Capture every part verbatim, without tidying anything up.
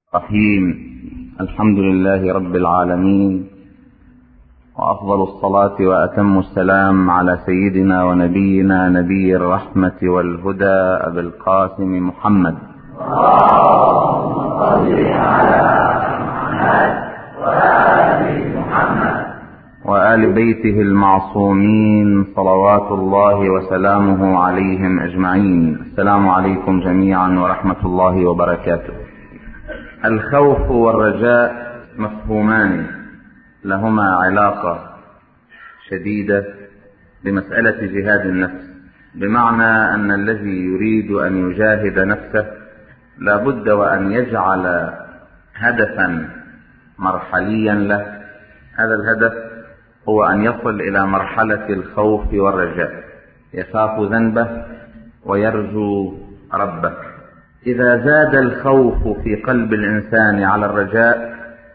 رحيم. الحمد لله رب العالمين، وأفضل الصلاة وأتم السلام على سيدنا ونبينا نبي الرحمة والهدى أبي القاسم محمد اللهم صل على محمد وآل محمد وآل بيته المعصومين صلوات الله وسلامه عليهم أجمعين. السلام عليكم جميعا ورحمة الله وبركاته. الخوف والرجاء مفهومان لهما علاقة شديدة بمسألة جهاد النفس، بمعنى أن الذي يريد أن يجاهد نفسه لا بد وأن يجعل هدفا مرحليا له. هذا الهدف هو أن يصل إلى مرحلة الخوف والرجاء، يخاف ذنبه ويرجو ربه. إذا زاد الخوف في قلب الإنسان على الرجاء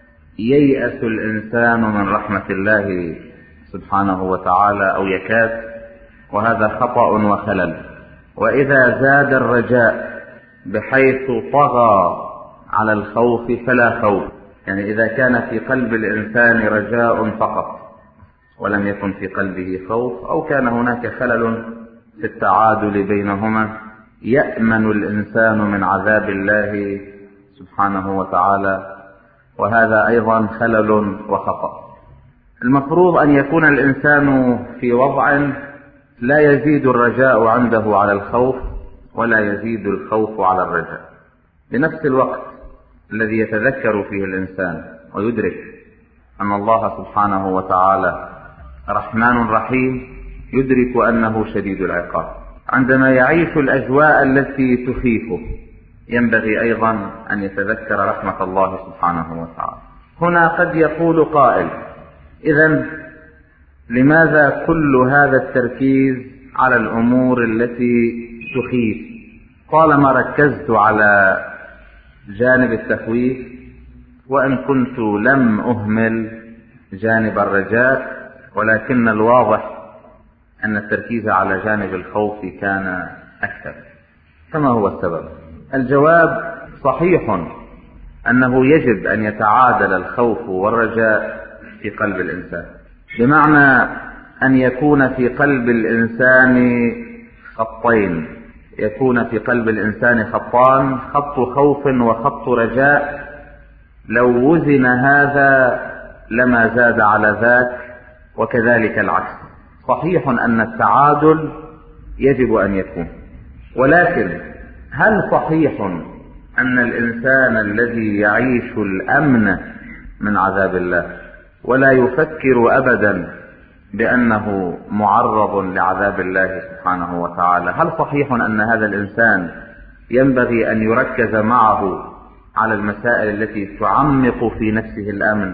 ييأس الإنسان من رحمة الله سبحانه وتعالى أو يكاد، وهذا خطأ وخلل. وإذا زاد الرجاء بحيث طغى على الخوف فلا خوف، يعني إذا كان في قلب الإنسان رجاء فقط ولم يكن في قلبه خوف، أو كان هناك خلل في التعادل بينهما، يأمن الإنسان من عذاب الله سبحانه وتعالى، وهذا أيضا خلل وخطأ. المفروض أن يكون الإنسان في وضع لا يزيد الرجاء عنده على الخوف ولا يزيد الخوف على الرجاء. بنفس الوقت الذي يتذكر فيه الإنسان ويدرك أن الله سبحانه وتعالى رحمن رحيم، يدرك أنه شديد العقاب. عندما يعيش الأجواء التي تخيفه ينبغي أيضا أن يتذكر رحمة الله سبحانه وتعالى. هنا قد يقول قائل: إذن لماذا كل هذا التركيز على الأمور التي تخيف؟ طالما ركزت على جانب التخويف، وإن كنت لم أهمل جانب الرجاء، ولكن الواضح أن التركيز على جانب الخوف كان أكثر. فما هو السبب؟ الجواب صحيح أنه يجب أن يتعادل الخوف والرجاء في قلب الإنسان، بمعنى أن يكون في قلب الإنسان خطين، يكون في قلب الإنسان خطان، خط خوف وخط رجاء. لو وزن هذا لما زاد على ذاك، وكذلك العكس. صحيح أن التعادل يجب أن يكون، ولكن هل صحيح أن الإنسان الذي يعيش الأمن من عذاب الله ولا يفكر أبدا بأنه معرض لعذاب الله سبحانه وتعالى، هل صحيح أن هذا الإنسان ينبغي أن يركز معه على المسائل التي تعمق في نفسه الأمن،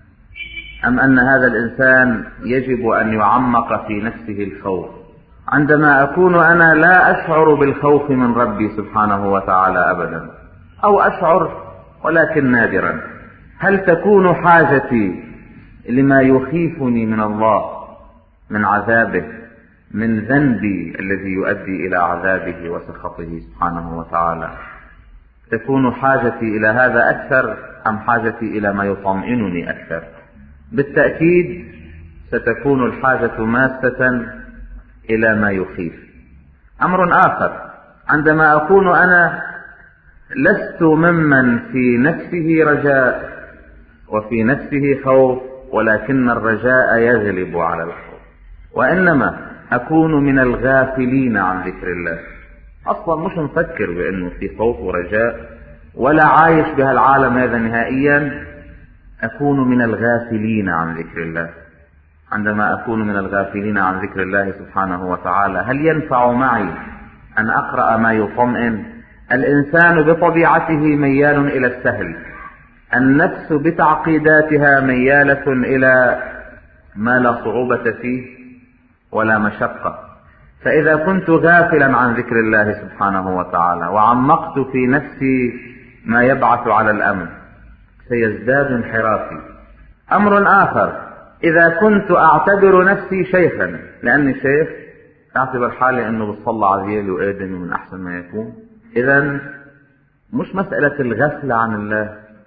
أم أن هذا الإنسان يجب أن يعمق في نفسه الخوف؟ عندما أكون أنا لا أشعر بالخوف من ربي سبحانه وتعالى أبدا، أو أشعر ولكن نادرا، هل تكون حاجتي لما يخيفني من الله، من عذابه، من ذنبي الذي يؤدي إلى عذابه وسخطه سبحانه وتعالى، تكون حاجتي إلى هذا أكثر أم حاجتي إلى ما يطمئنني أكثر؟ بالتأكيد ستكون الحاجة ماسة إلى ما يخيف. أمر آخر، عندما أكون أنا لست ممن في نفسه رجاء وفي نفسه خوف، ولكن الرجاء يغلب على الخوف، وإنما أكون من الغافلين عن ذكر الله، أصلا مش مفكر بأنه في خوف ورجاء ولا عايش بهالعالم هذا نهائيا، أكون من الغافلين عن ذكر الله. عندما أكون من الغافلين عن ذكر الله سبحانه وتعالى، هل ينفع معي أن أقرأ ما يطمئن؟ الإنسان بطبيعته ميال إلى السهل، النفس بتعقيداتها ميالة إلى ما لا صعوبة فيه ولا مشقة. فإذا كنت غافلا عن ذكر الله سبحانه وتعالى وعمقت في نفسي ما يبعث على الأمن، سيزداد انحرافي. أمر آخر، إذا كنت أعتبر نفسي شيخا، لأني شيخ أعتبر حالي أنه بصلى عزيل وآدمي من أحسن ما يكون، إذن مش مسألة الغفلة عن الله،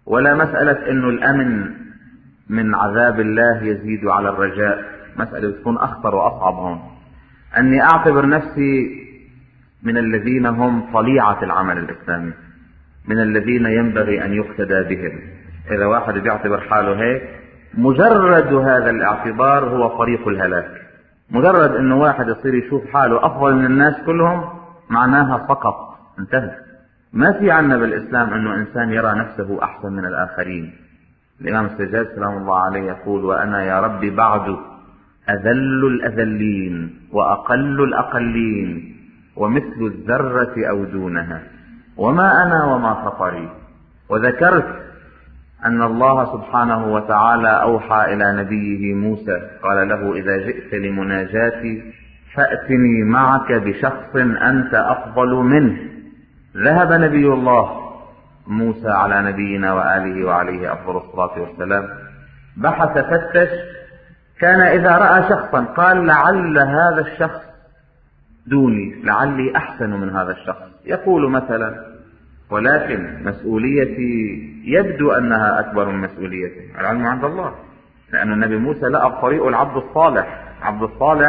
ولا مسألة انه الامن من عذاب الله يزيد على الرجاء، مسألة تكون اخطر واصعب هون، اني اعتبر نفسي من الذين هم طليعة العمل الاسلامي، من الذين ينبغي ان يقتدى بهم. اذا واحد بيعتبر حاله هيك، مجرد هذا الاعتبار هو طريق الهلاك. مجرد انه واحد يصير يشوف حاله افضل من الناس كلهم، معناها سقط، انتهى. ما في عنا بالاسلام انه انسان يرى نفسه احسن من الاخرين. الامام السجاد سلام الله عليه يقول: وانا يا ربي بعد اذل الاذلين واقل الاقلين ومثل الذرة او دونها، وما انا وما خطري. وذكرت أن الله سبحانه وتعالى أوحى إلى نبيه موسى، قال له: إذا جئت لمناجاتي فأتني معك بشخص أنت أفضل منه. ذهب نبي الله موسى على نبينا وآله وعليه أفضل الصلاة والسلام، بحث فتش، كان إذا رأى شخصا قال: لعل هذا الشخص دوني، لعلي أحسن من هذا الشخص. يقول مثلا: ولكن مسؤوليتي يبدو أنها أكبر من مسؤوليتي. العلم عند الله، لأن النبي موسى لقى طريق العبد الصالح. عبد الصالح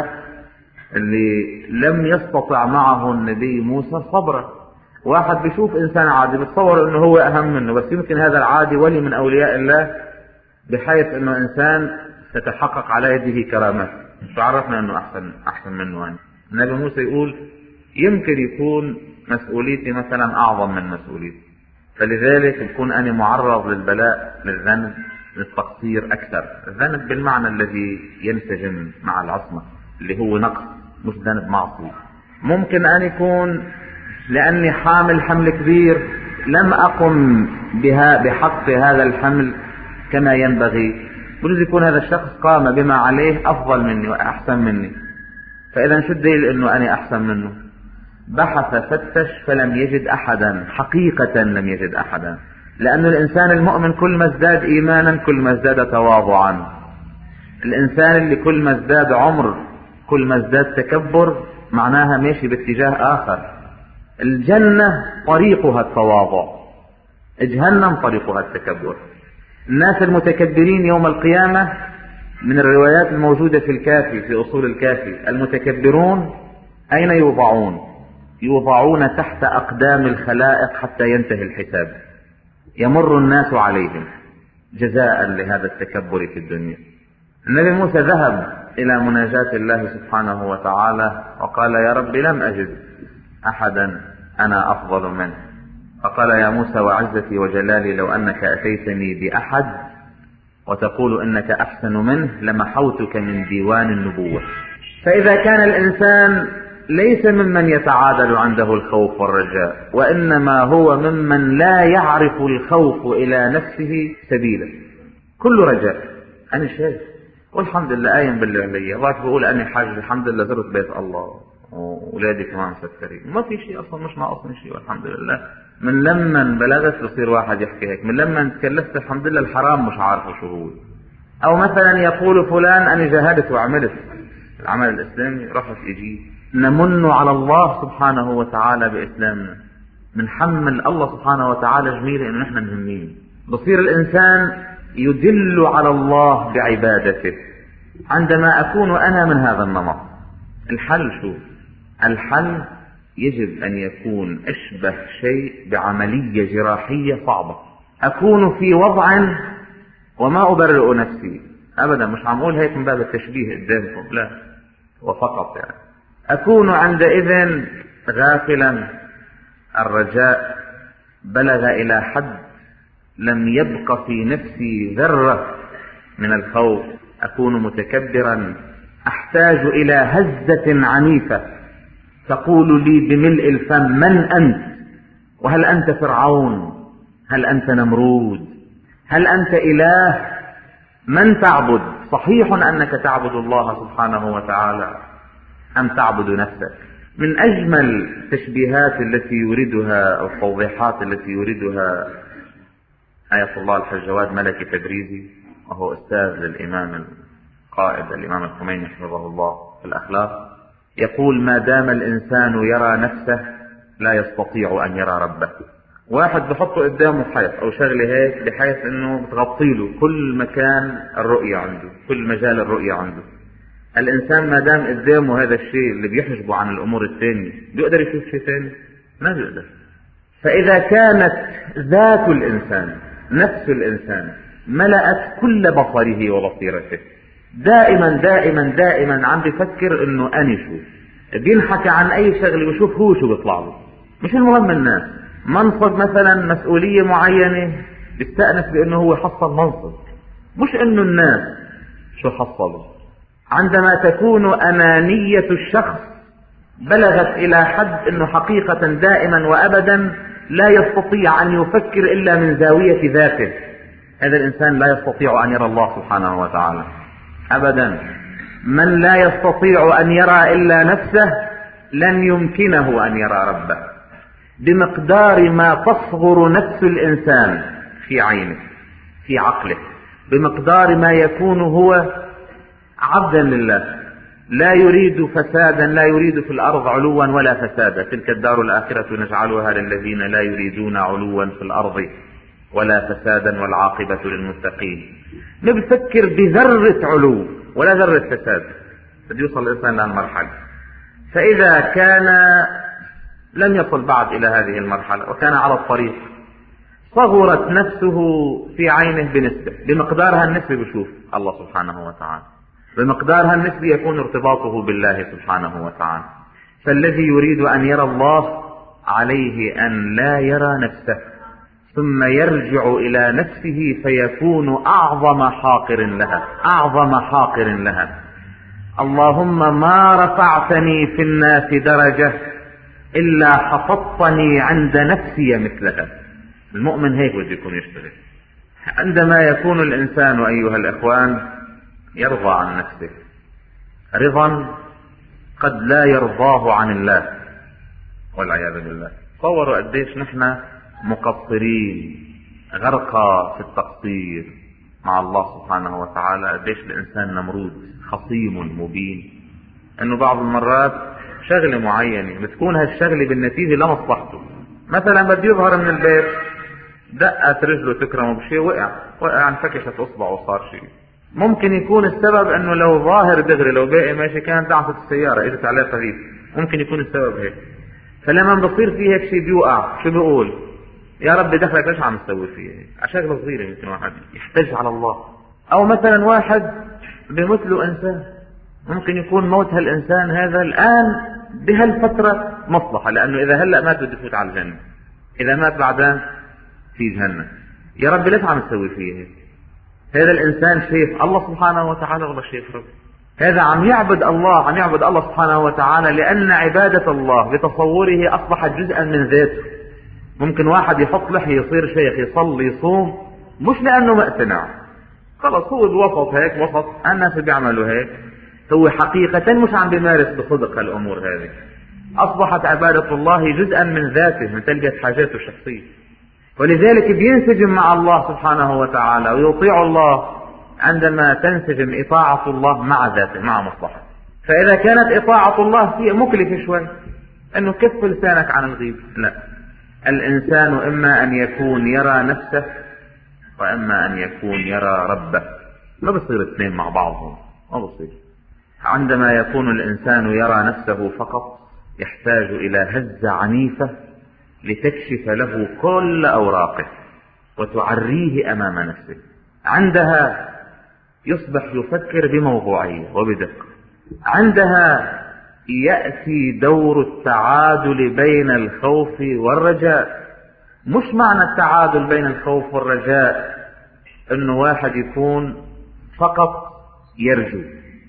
اللي لم يستطع معه النبي موسى صبرا. واحد بيشوف إنسان عادي بتصور أنه هو أهم منه، بس يمكن هذا العادي ولي من أولياء الله، بحيث أنه إنسان تتحقق على يده كرامات. مش عرفنا أنه أحسن أحسن منه يعني. النبي موسى يقول: يمكن يكون مسؤوليتي مثلا أعظم من مسؤوليتي، فلذلك يكون أنا معرض للبلاء، للذنب، للتقصير أكثر. الذنب بالمعنى الذي ينسجم مع العصمة، اللي هو نقص، مش ذنب معصي. ممكن أن يكون لأني حامل حمل كبير لم أقم بها بحق هذا الحمل كما ينبغي. بجوز يكون هذا الشخص قام بما عليه أفضل مني وأحسن مني، فإذا شو الدليل أنه أنا أحسن منه؟ بحث فتش فلم يجد أحدا، حقيقة لم يجد أحدا. لأن الإنسان المؤمن كل ما ازداد إيمانا كل ما ازداد تواضعا. الإنسان اللي كل ما ازداد عمر كل ما ازداد تكبر، معناها ماشي باتجاه آخر. الجنة طريقها التواضع، جهنم طريقها التكبر. الناس المتكبرين يوم القيامة من الروايات الموجودة في الكافي، في أصول الكافي، المتكبرون أين يوضعون؟ يوضعون تحت أقدام الخلائق حتى ينتهي الحساب، يمر الناس عليهم جزاء لهذا التكبر في الدنيا. النبي موسى ذهب إلى مناجاة الله سبحانه وتعالى وقال: يا رب لم أجد أحدا أنا أفضل منه. فقال: يا موسى وعزتي وجلالي لو أنك أتيتني بأحد وتقول إنك أحسن منه لمحوتك من ديوان النبوة. فإذا كان الإنسان ليس ممن يتعادل عنده الخوف والرجاء، وإنما هو ممن لا يعرف الخوف إلى نفسه سبيلا، كل رجاء. أنا شايف والحمد لله آيم بالله علي، الله بقول أنا حاج الحمد لله زرت بيت الله وولادي كمان مسترين، ما في شيء أصلا، مش ناقصني شيء والحمد لله. من لما بلغت بصير واحد يحكي هيك، من لما تكلفت الحمد لله الحرام مش عارفه شو هو. أو مثلا يقول فلان أنا جاهدت وعملت العمل الإسلامي رحت إجي. نمن على الله سبحانه وتعالى بإسلامنا، بنحمل الله سبحانه وتعالى جميلة إنه نحن مهمين. بصير الإنسان يدل على الله بعبادته عندما أكون أنا من هذا النمط. الحل شو؟ الحل يجب أن يكون أشبه شيء بعملية جراحية صعبة. أكون في وضع، وما أبرئ نفسي أبدا، مش عم أقول هيك من باب التشبيه قدامكم، لا، وفقط يعني أكون عندئذ غافلا. الرجاء بلغ إلى حد لم يبق في نفسي ذرة من الخوف. أكون متكبرا، أحتاج إلى هزة عنيفة تقول لي بملء الفم: من أنت؟ وهل أنت فرعون؟ هل أنت نمرود؟ هل أنت إله؟ من تعبد؟ صحيح أنك تعبد الله سبحانه وتعالى أم تعبد نفسك؟ من أجمل التشبيهات التي يريدها أو التوضيحات التي يريدها آية الله الحاج جواد ملكي تبريزي، وهو أستاذ للإمام القائد الإمام الخميني حفظه الله في الأخلاق، يقول: ما دام الإنسان يرى نفسه لا يستطيع أن يرى ربه. واحد بحطه قدامه حيط او شغله هيك بحيث انه بتغطيله كل مكان الرؤية عنده، كل مجال الرؤية عنده. الانسان ما دام قدامه هذا الشيء اللي بيحجبه عن الامور الثانية، بيقدر يشوف شيء ثاني؟ ما بيقدر. فاذا كانت ذات الانسان، نفس الانسان، ملأت كل بصره وبصيرته، دائما دائما دائما عم بيفكر انه اني شو بينحكى عن اي شغله وشوف هو شو بيطلع له، مش المهم الناس. منصب مثلا، مسؤولية معينة، بيستأنس بانه هو حصل منصب، مش انه الناس شو حصلوا. عندما تكون انانية الشخص بلغت الى حد انه حقيقة دائما وابدا لا يستطيع ان يفكر الا من زاوية ذاته، هذا الانسان لا يستطيع ان يرى الله سبحانه وتعالى ابدا. من لا يستطيع ان يرى الا نفسه لن يمكنه ان يرى ربه. بمقدار ما تصغر نفس الانسان في عينه في عقله، بمقدار ما يكون هو عبدا لله، لا يريد فسادا، لا يريد في الارض علوا ولا فسادا. تلك الدار الاخرة نجعلها للذين لا يريدون علوا في الارض ولا فسادا والعاقبة للمتقين. ما بفكر بذرة علو ولا ذرة فساد، قد يوصل الإنسان لهالمرحلة. فإذا كان لم يصل بعد إلى هذه المرحلة وكان على الطريق، صغرت نفسه في عينه بنسبة، بمقدارها النسبة بشوف الله سبحانه وتعالى، بمقدارها النسبة يكون ارتباطه بالله سبحانه وتعالى. فالذي يريد أن يرى الله عليه أن لا يرى نفسه، ثم يرجع إلى نفسه فيكون أعظم حاقر لها، أعظم حاقر لها. اللهم ما رفعتني في الناس درجة إلا حفظتني عند نفسي مثلها. المؤمن هيك بده يكون يشتغل. عندما يكون الإنسان أيها الإخوان يرضى عن نفسه رضا قد لا يرضاه عن الله والعياذ بالله. تصوروا قديش نحن مقصرين، غرقى في التقصير مع الله سبحانه وتعالى. قديش الإنسان نمرود خصيم مبين، أنه بعض المرات شغلة معينة بتكون هالشغلة بالنتيجة لمصلحته. مثلا بده يظهر من البيت، دقت رجله تكرمه بشيء، وقع وقع انفكشت اصبعه وصار شيء. ممكن يكون السبب انه لو ظاهر دغري، لو باقي ماشي كانت دعست السيارة اجت عليه طريق، ممكن يكون السبب هيك. فلما بصير فيه هيك شيء بيوقع، شو بيقول؟ يا رب دخلك ليش عم تسوي فيه هيك؟ عشان صغيرة يمكن واحد يحتج على الله. او مثلا واحد بموت له انسان، ممكن يكون موت هالانسان هذا الان بهالفترة مصلحة، لانه اذا هلأ مات بده يفوت على الجنة، اذا مات بعدين في جهنم. يا رب ليش عم تسوي فيه هيك؟ هذا الانسان شايف الله سبحانه وتعالى ولا شايف رب؟ هذا عم يعبد الله، عم يعبد الله سبحانه وتعالى، لان عبادة الله بتصوره اصبحت جزءا من ذاته. ممكن واحد يحط لحية يصير شيخ، يصلي يصوم، مش لانه مقتنع، خلص هو بوسط هيك، وسط الناس بيعملوا هيك، هو حقيقة مش عم بيمارس بصدق هالامور هذه. اصبحت عبادة الله جزءا من ذاته، من تلبية حاجاته الشخصية، ولذلك بينسجم مع الله سبحانه وتعالى ويطيع الله عندما تنسجم إطاعة الله مع ذاته، مع مصلحته. فإذا كانت إطاعة الله فيها مكلفة شوي، أنه كف لسانك عن الغيب، لا، الإنسان إما أن يكون يرى نفسه وإما أن يكون يرى ربه، ما بصير اثنين مع بعضهم، ما بصير. عندما يكون الإنسان يرى نفسه فقط يحتاج إلى هزة عنيفة لتكشف له كل أوراقه وتعريه أمام نفسه. عندها يصبح يفكر بموضوعية وبدقة. عندها يأتي دور التعادل بين الخوف والرجاء. مش معنى التعادل بين الخوف والرجاء انه واحد يكون فقط يرجو.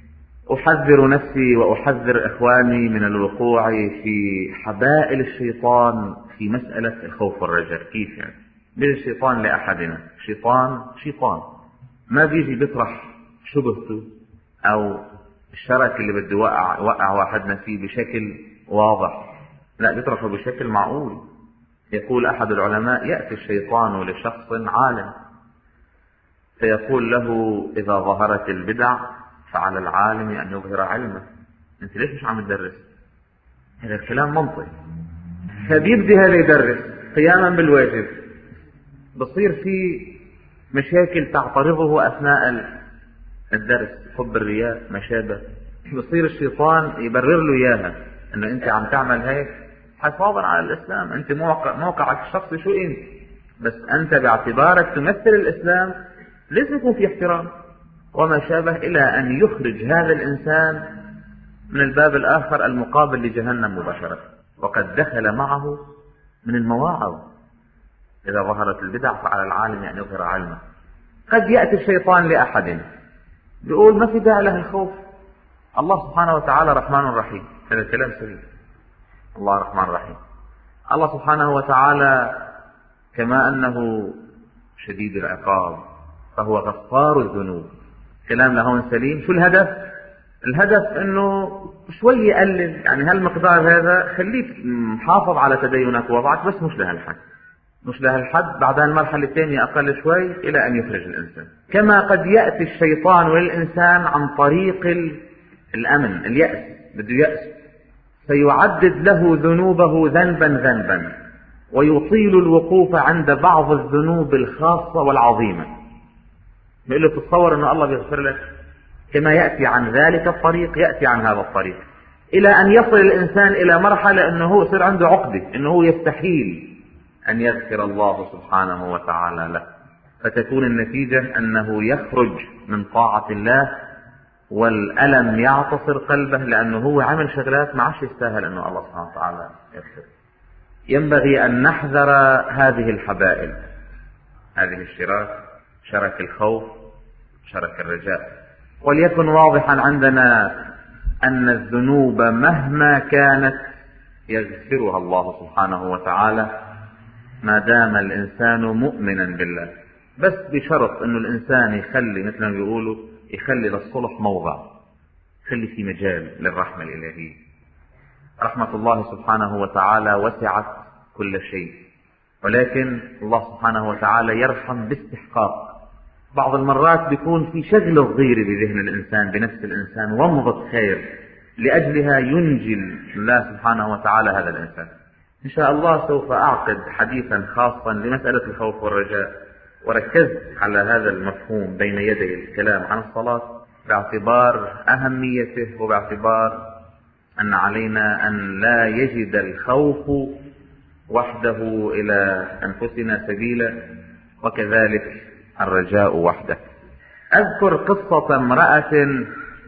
احذر نفسي واحذر اخواني من الوقوع في حبائل الشيطان في مسألة الخوف والرجاء. كيف يعني؟ بيجي الشيطان لأحدنا، شيطان شيطان ما بيجي بيطرح شبهته او الشرك اللي بده وقع وقع واحدنا فيه بشكل واضح، لا، بيطرحه بشكل معقول. يقول احد العلماء: يأتي الشيطان لشخص عالم فيقول له: اذا ظهرت البدع فعلى العالم ان يظهر علمه. انت ليش مش عم تدرس؟ هذا الكلام منطقي. فبيبدي هذا يدرس، قياما بالواجب، بصير في مشاكل تعترضه أثناء الدرس، حب الرياء ما شابه، بصير الشيطان يبرر له إياها، أنه أنت عم تعمل هيك حفاظا على الإسلام، أنت موقع موقعك الشخصي شو أنت، بس أنت باعتبارك تمثل الإسلام لازم يكون في احترام وما شابه، إلى أن يخرج هذا الإنسان من الباب الآخر المقابل لجهنم مباشرة. وقد دخل معه من المواعظ إذا ظهرت البدع فعلى العالم أن يظهر علمه. قد يأتي الشيطان لأحد بيقول ما في داعي له الخوف، الله سبحانه وتعالى رحمن رحيم، هذا الكلام سليم، الله رحمن رحيم، الله سبحانه وتعالى كما أنه شديد العقاب فهو غفار الذنوب، كلام لهون سليم. شو الهدف؟ الهدف أنه شوي يقلل، يعني هالمقدار هذا خليك محافظ على تدينك ووضعك، بس مش لهالحد، مش لهالحد، بعدها المرحلة الثانية أقل شوي إلى أن يخرج الإنسان. كما قد يأتي الشيطان للإنسان عن طريق الأمن، اليأس، بده يأس، فيعدد له ذنوبه ذنبا ذنبا، ويطيل الوقوف عند بعض الذنوب الخاصة والعظيمة، يقول له تتصور أن الله بيغفر لك، كما يأتي عن ذلك الطريق يأتي عن هذا الطريق، إلى أن يصل الإنسان إلى مرحلة أنه يصير عنده عقدة، أنه يستحيل أن يغفر الله سبحانه وتعالى له، فتكون النتيجة أنه يخرج من طاعة الله والألم يعتصر قلبه، لأنه هو عمل شغلات ما عادش يستاهل أنه الله سبحانه وتعالى يغفر. ينبغي أن نحذر هذه الحبائل، هذه الشراك، شرك الخوف، شرك الرجاء. وليكن واضحا عندنا أن الذنوب مهما كانت يغفرها الله سبحانه وتعالى ما دام الإنسان مؤمنا بالله، بس بشرط أنه الإنسان يخلي مثل ما بيقولوا يخلي للصلح موضع، يخلي في مجال للرحمة الإلهية. رحمة الله سبحانه وتعالى وسعت كل شيء، ولكن الله سبحانه وتعالى يرحم باستحقاق. بعض المرات بيكون في شغلة صغيرة بذهن الإنسان بنفس الإنسان ومضة خير، لأجلها ينجي الله سبحانه وتعالى هذا الإنسان. إن شاء الله سوف أعقد حديثا خاصا لمسألة الخوف والرجاء، وركزت على هذا المفهوم بين يدي الكلام عن الصلاة باعتبار أهميته، وباعتبار أن علينا أن لا يجد الخوف وحده إلى أنفسنا سبيلا، وكذلك الرجاء وحده. أذكر قصة امرأة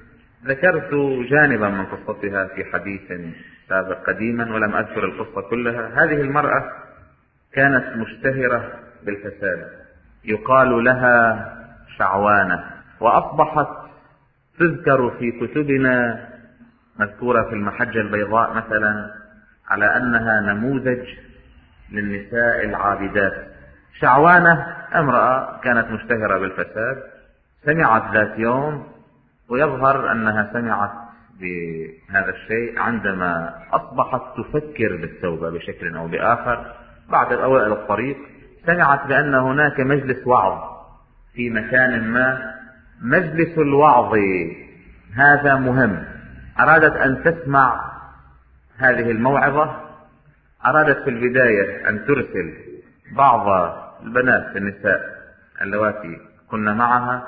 ذكرت جانبا من قصتها في حديث سابق قديما ولم أذكر القصة كلها. هذه المرأة كانت مشتهرة بالفساد، يقال لها شعوانة، وأصبحت تذكر في كتبنا مذكورة في المحجة البيضاء مثلا على أنها نموذج للنساء العابدات. شعوانة امرأة كانت مشتهرة بالفساد، سمعت ذات يوم، ويظهر أنها سمعت بهذا الشيء عندما أصبحت تفكر بالتوبة بشكل أو بآخر بعد أوائل الطريق. سمعت بأن هناك مجلس وعظ في مكان ما، مجلس الوعظ هذا مهم، أرادت أن تسمع هذه الموعظة. أرادت في البداية أن ترسل بعض البنات النساء اللواتي كنا معها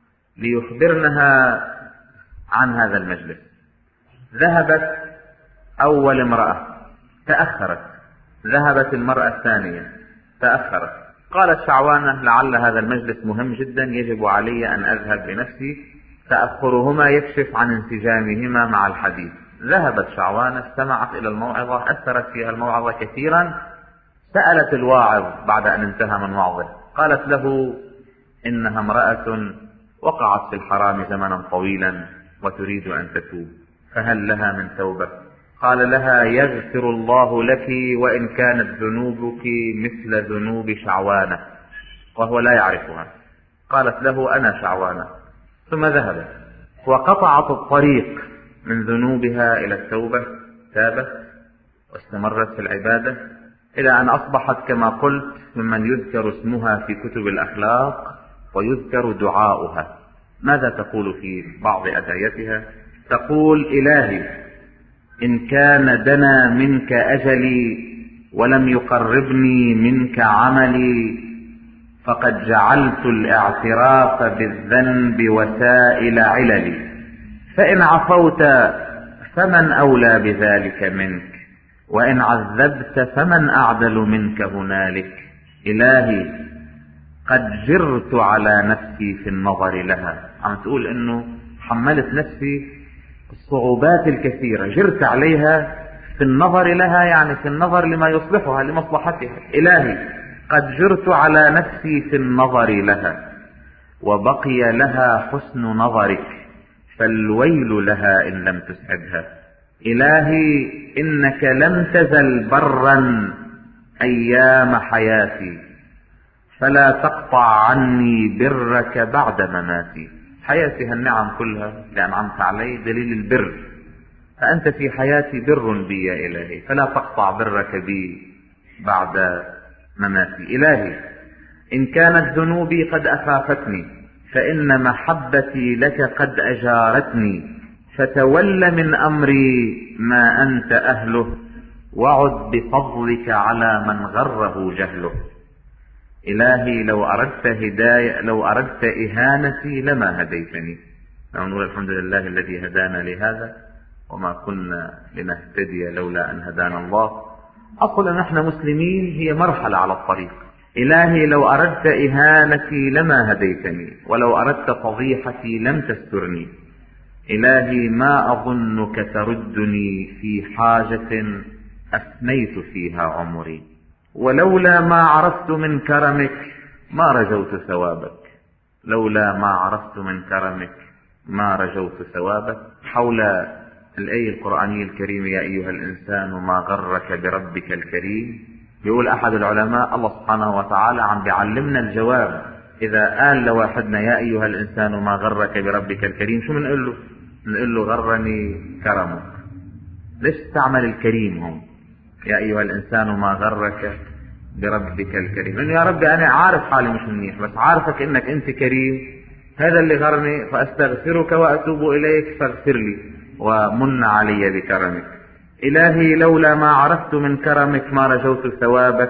ليخبرنها عن هذا المجلس. ذهبت أول امرأة تأخرت، ذهبت المرأة الثانية تأخرت. قالت شعوانة لعل هذا المجلس مهم جدا، يجب علي أن أذهب بنفسي، تأخرهما يكشف عن انسجامهما مع الحديث. ذهبت شعوانة، استمعت إلى الموعظة، أثرت فيها الموعظة كثيرا. سألت الواعظ بعد أن انتهى من وعظه، قالت له إنها امرأة وقعت في الحرام زمنا طويلا وتريد أن تتوب، فهل لها من توبة؟ قال لها يغفر الله لك وإن كانت ذنوبك مثل ذنوب شعوانة، وهو لا يعرفها. قالت له أنا شعوانة، ثم ذهبت وقطعت الطريق من ذنوبها إلى التوبة، تابت واستمرت في العبادة إلى أن أصبحت كما قلت ممن يذكر اسمها في كتب الأخلاق ويذكر دعاؤها. ماذا تقول في بعض أدعيتها؟ تقول إلهي إن كان دنا منك أجلي ولم يقربني منك عملي، فقد جعلت الاعتراف بالذنب وسائل عللي. فإن عفوت فمن أولى بذلك منك، وإن عذبت فمن أعدل منك هنالك. إلهي قد جرت على نفسي في النظر لها. عم تقول إنه حملت نفسي الصعوبات الكثيرة، جرت عليها في النظر لها، يعني في النظر لما يصلحها لمصلحتها. إلهي قد جرت على نفسي في النظر لها، وبقي لها حسن نظرك، فالويل لها إن لم تسعدها. إلهي إنك لم تزل برا أيام حياتي، فلا تقطع عني برك بعد مماتي. حياتي هالنعم كلها اللي أنعمت علي دليل البر، فأنت في حياتي بر بي يا إلهي، فلا تقطع برك بي بعد مماتي. إلهي إن كانت ذنوبي قد أخافتني، فإن محبتي لك قد أجارتني، فتول من أمري ما أنت أهله، وعد بفضلك على من غره جهله. إلهي لو أردت هداية لو أردت إهانتي لما هديتني. نقول الحمد لله الذي هدانا لهذا وما كنا لنهتدي لولا أن هدانا الله. أقول أن نحن مسلمين هي مرحلة على الطريق. إلهي لو أردت إهانتي لما هديتني، ولو أردت فضيحتي لم تسترني. إلهي ما أظنك تردني في حاجة أفنيت فيها عمري، ولولا ما عرفت من كرمك ما رجوت ثوابك. لولا ما عرفت من كرمك ما رجوت ثوابك. حول الآية القرآنية الكريمة يا أيها الإنسان ما غرك بربك الكريم، يقول أحد العلماء الله سبحانه وتعالى عم بيعلمنا الجواب. إذا قال لواحدنا يا أيها الإنسان ما غرك بربك الكريم، شو منقول له؟ نقول له غرني كرمك. ليش استعمل الكريم هم؟ يا أيها الإنسان ما غرك بربك الكريم، لأنه يا ربي أنا عارف حالي مش منيح، بس عارفك إنك أنت كريم، هذا اللي غرني، فأستغفرك وأتوب إليك فاغفر لي ومن علي بكرمك. إلهي لولا ما عرفت من كرمك ما رجوت ثوابك.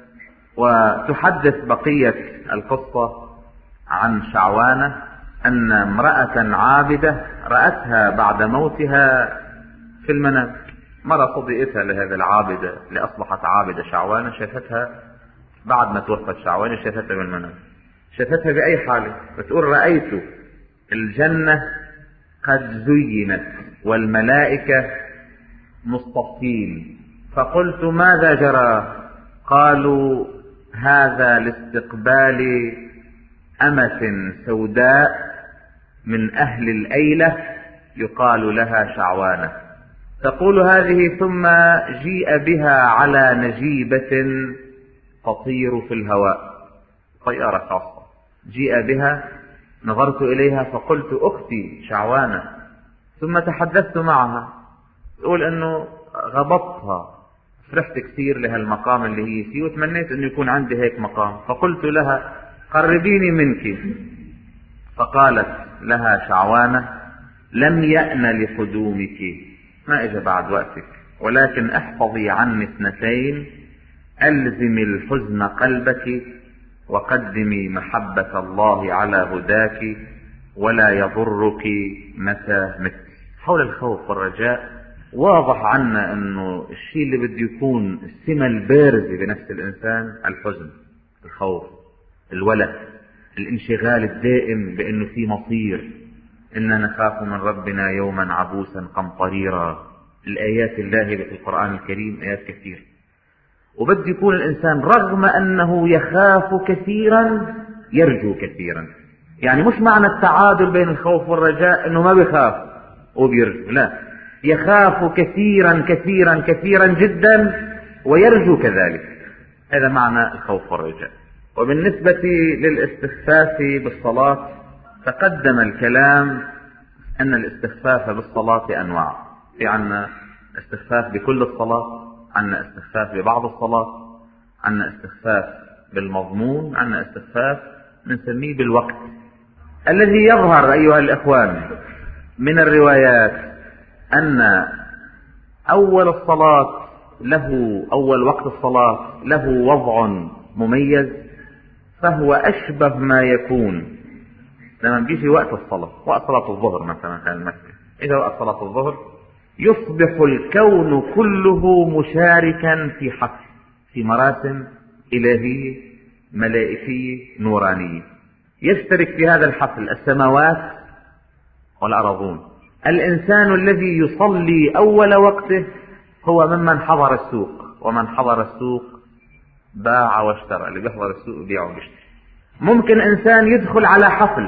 وتحدث بقية القصة عن شعوانة أن امرأة عابدة رأتها بعد موتها في المنام. مرة صديقتها لهذه العابدة اللي أصبحت عابدة شعوانة، شافتها بعد ما توفت شعوانة، شافتها بالمنام. شافتها بأي حالة؟ بتقول رأيت الجنة قد زينت والملائكة مصطفين، فقلت ماذا جرى؟ قالوا هذا لاستقبال أمة سوداء من أهل الأيلة يقال لها شعوانة. تقول هذه ثم جيء بها على نجيبة تطير في الهواء، طيارة خاصة، جيء بها، نظرت إليها فقلت أختي شعوانة، ثم تحدثت معها، تقول أنه غضبتها، فرحت كثير لهالمقام اللي هي فيه وتمنيت أنه يكون عندي هيك مقام، فقلت لها قربيني منك، فقالت لها شعوانة لم يأن لقدومك، ما إجا بعد وقتك، ولكن احفظي عني اثنتين، ألزمي الحزن قلبك وقدمي محبة الله على هداك ولا يضرك متى مت. حول الخوف والرجاء واضح عنا أنه الشيء اللي بده يكون السمة البارزة بنفس الإنسان الحزن، الخوف، الولع، الانشغال الدائم بأنه في مصير، إننا نخاف من ربنا يوما عبوسا قمطريرا. الآيات اللاهبة في القرآن الكريم آيات كثير، وبده يكون الإنسان رغم أنه يخاف كثيرا يرجو كثيرا. يعني مش معنى التعادل بين الخوف والرجاء أنه ما بيخاف وبيرجو، لا، يخاف كثيرا كثيرا كثيرا جدا ويرجو كذلك. هذا معنى الخوف والرجاء. وبالنسبة للاستخفاف بالصلاة تقدم الكلام أن الاستخفاف بالصلاة أنواع، في عنا استخفاف بكل الصلاة، عنا استخفاف ببعض الصلاة، عنا استخفاف بالمضمون، عنا استخفاف نسميه بالوقت. الذي يظهر أيها الإخوان من الروايات أن أول الصلاة له أول وقت الصلاة له وضع مميز، فهو أشبه ما يكون لما بيجي وقت الصلاة، وقت صلاة الظهر مثلا في المسجد. إذا وقت صلاة الظهر يصبح الكون كله مشاركا في حفل، في مراسم إلهية ملائكية نورانية، يشترك في هذا الحفل السماوات والأرضون. الإنسان الذي يصلي أول وقته هو ممن حضر السوق، ومن حضر السوق باع واشترى، اللي بيحضر السوق بيع وبيشتري. ممكن إنسان يدخل على حفل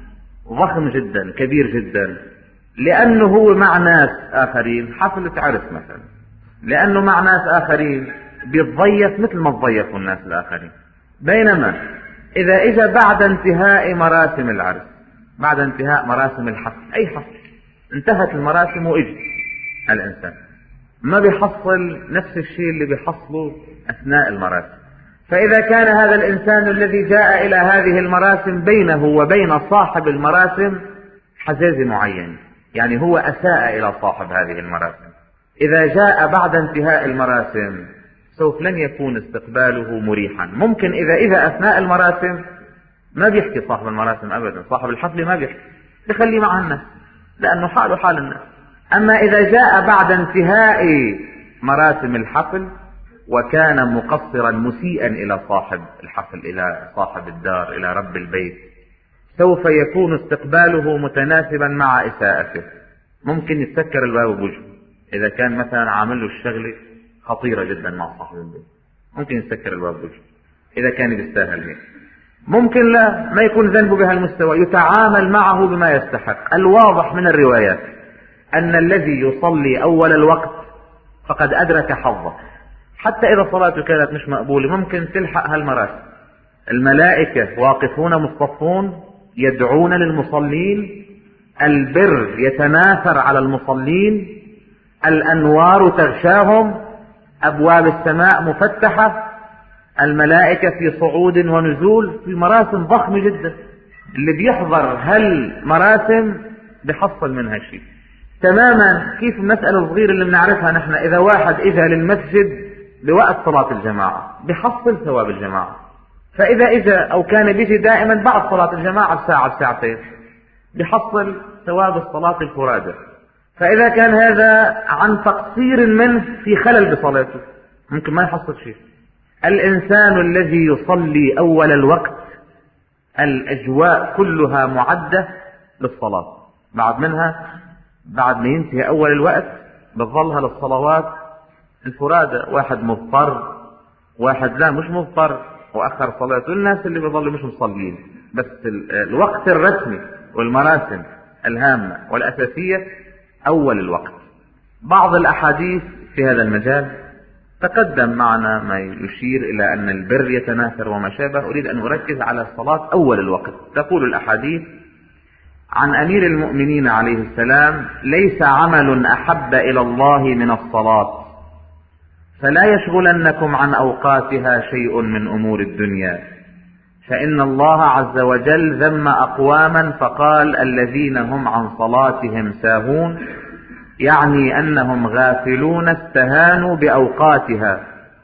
ضخم جدا كبير جدا لأنه هو مع ناس آخرين، حفلة عرس مثلا، لأنه مع ناس آخرين بيتضيف مثل ما تضيفوا الناس الآخرين. بينما إذا إجا بعد انتهاء مراسم العرس، بعد انتهاء مراسم الحفل، أي حفل انتهت المراسم وإجي الإنسان، ما بيحصل نفس الشيء اللي بيحصله أثناء المراسم. فإذا كان هذا الإنسان الذي جاء إلى هذه المراسم بينه وبين صاحب المراسم حزاز معين، يعني هو أساء إلى صاحب هذه المراسم، إذا جاء بعد انتهاء المراسم سوف لن يكون استقباله مريحا. ممكن إذا إذا أثناء المراسم ما بيحكي صاحب المراسم أبدا، صاحب الحفل ما بيحكي، بيخليه مع الناس لأنه حاله حال الناس. أما إذا جاء بعد انتهاء مراسم الحفل وكان مقصرا مسيئا إلى صاحب الحفل، إلى صاحب الدار، إلى رب البيت، سوف يكون استقباله متناسبا مع إساءته. ممكن يتسكر الباب بوجهه إذا كان مثلا عامل له الشغلة خطيرة جدا مع صاحب البيت، ممكن يتسكر الباب بوجهه إذا كان يستاهل هيك. ممكن لا، ما يكون ذنبه بهالمستوى، يتعامل معه بما يستحق. الواضح من الروايات أن الذي يصلي أول الوقت فقد أدرك حظه، حتى إذا صلاته كانت مش مقبولة ممكن تلحق هالمراسم. الملائكة واقفون مصطفون يدعون للمصلين، البر يتناثر على المصلين، الأنوار تغشاهم، أبواب السماء مفتحة، الملائكة في صعود ونزول، في مراسم ضخمة جدا. اللي بيحضر هالمراسم بيحصل منها شيء تماما. كيف المسألة الصغيرة اللي بنعرفها نحن، إذا واحد إجا للمسجد بوقت صلاة الجماعة بيحصل ثواب الجماعة، فإذا إجا أو كان بيجي دائما بعد صلاة الجماعة بساعة بساعتين بيحصل ثواب الصلاة الفرادى. فإذا كان هذا عن تقصير منه في خلل بصلاته ممكن ما يحصل شيء. الإنسان الذي يصلي أول الوقت الأجواء كلها معدة للصلاة، بعد منها بعد ما ينتهي أول الوقت بتظلها للصلوات الفرادى. واحد مضطر، واحد لا مش مضطر وأخر صلاته، الناس اللي بيظلوا مش مصلين. بس الوقت الرسمي والمراسم الهامة والأساسية أول الوقت. بعض الأحاديث في هذا المجال تقدم معنا ما يشير إلى أن البر يتناثر وما شابه. أريد أن أركز على الصلاة أول الوقت. تقول الأحاديث عن أمير المؤمنين عليه السلام: ليس عمل أحب إلى الله من الصلاة، فلا يشغلنكم عن أوقاتها شيء من أمور الدنيا، فإن الله عز وجل ذم أقواما فقال: الذين هم عن صلاتهم ساهون، يعني أنهم غافلون استهانوا بأوقاتها.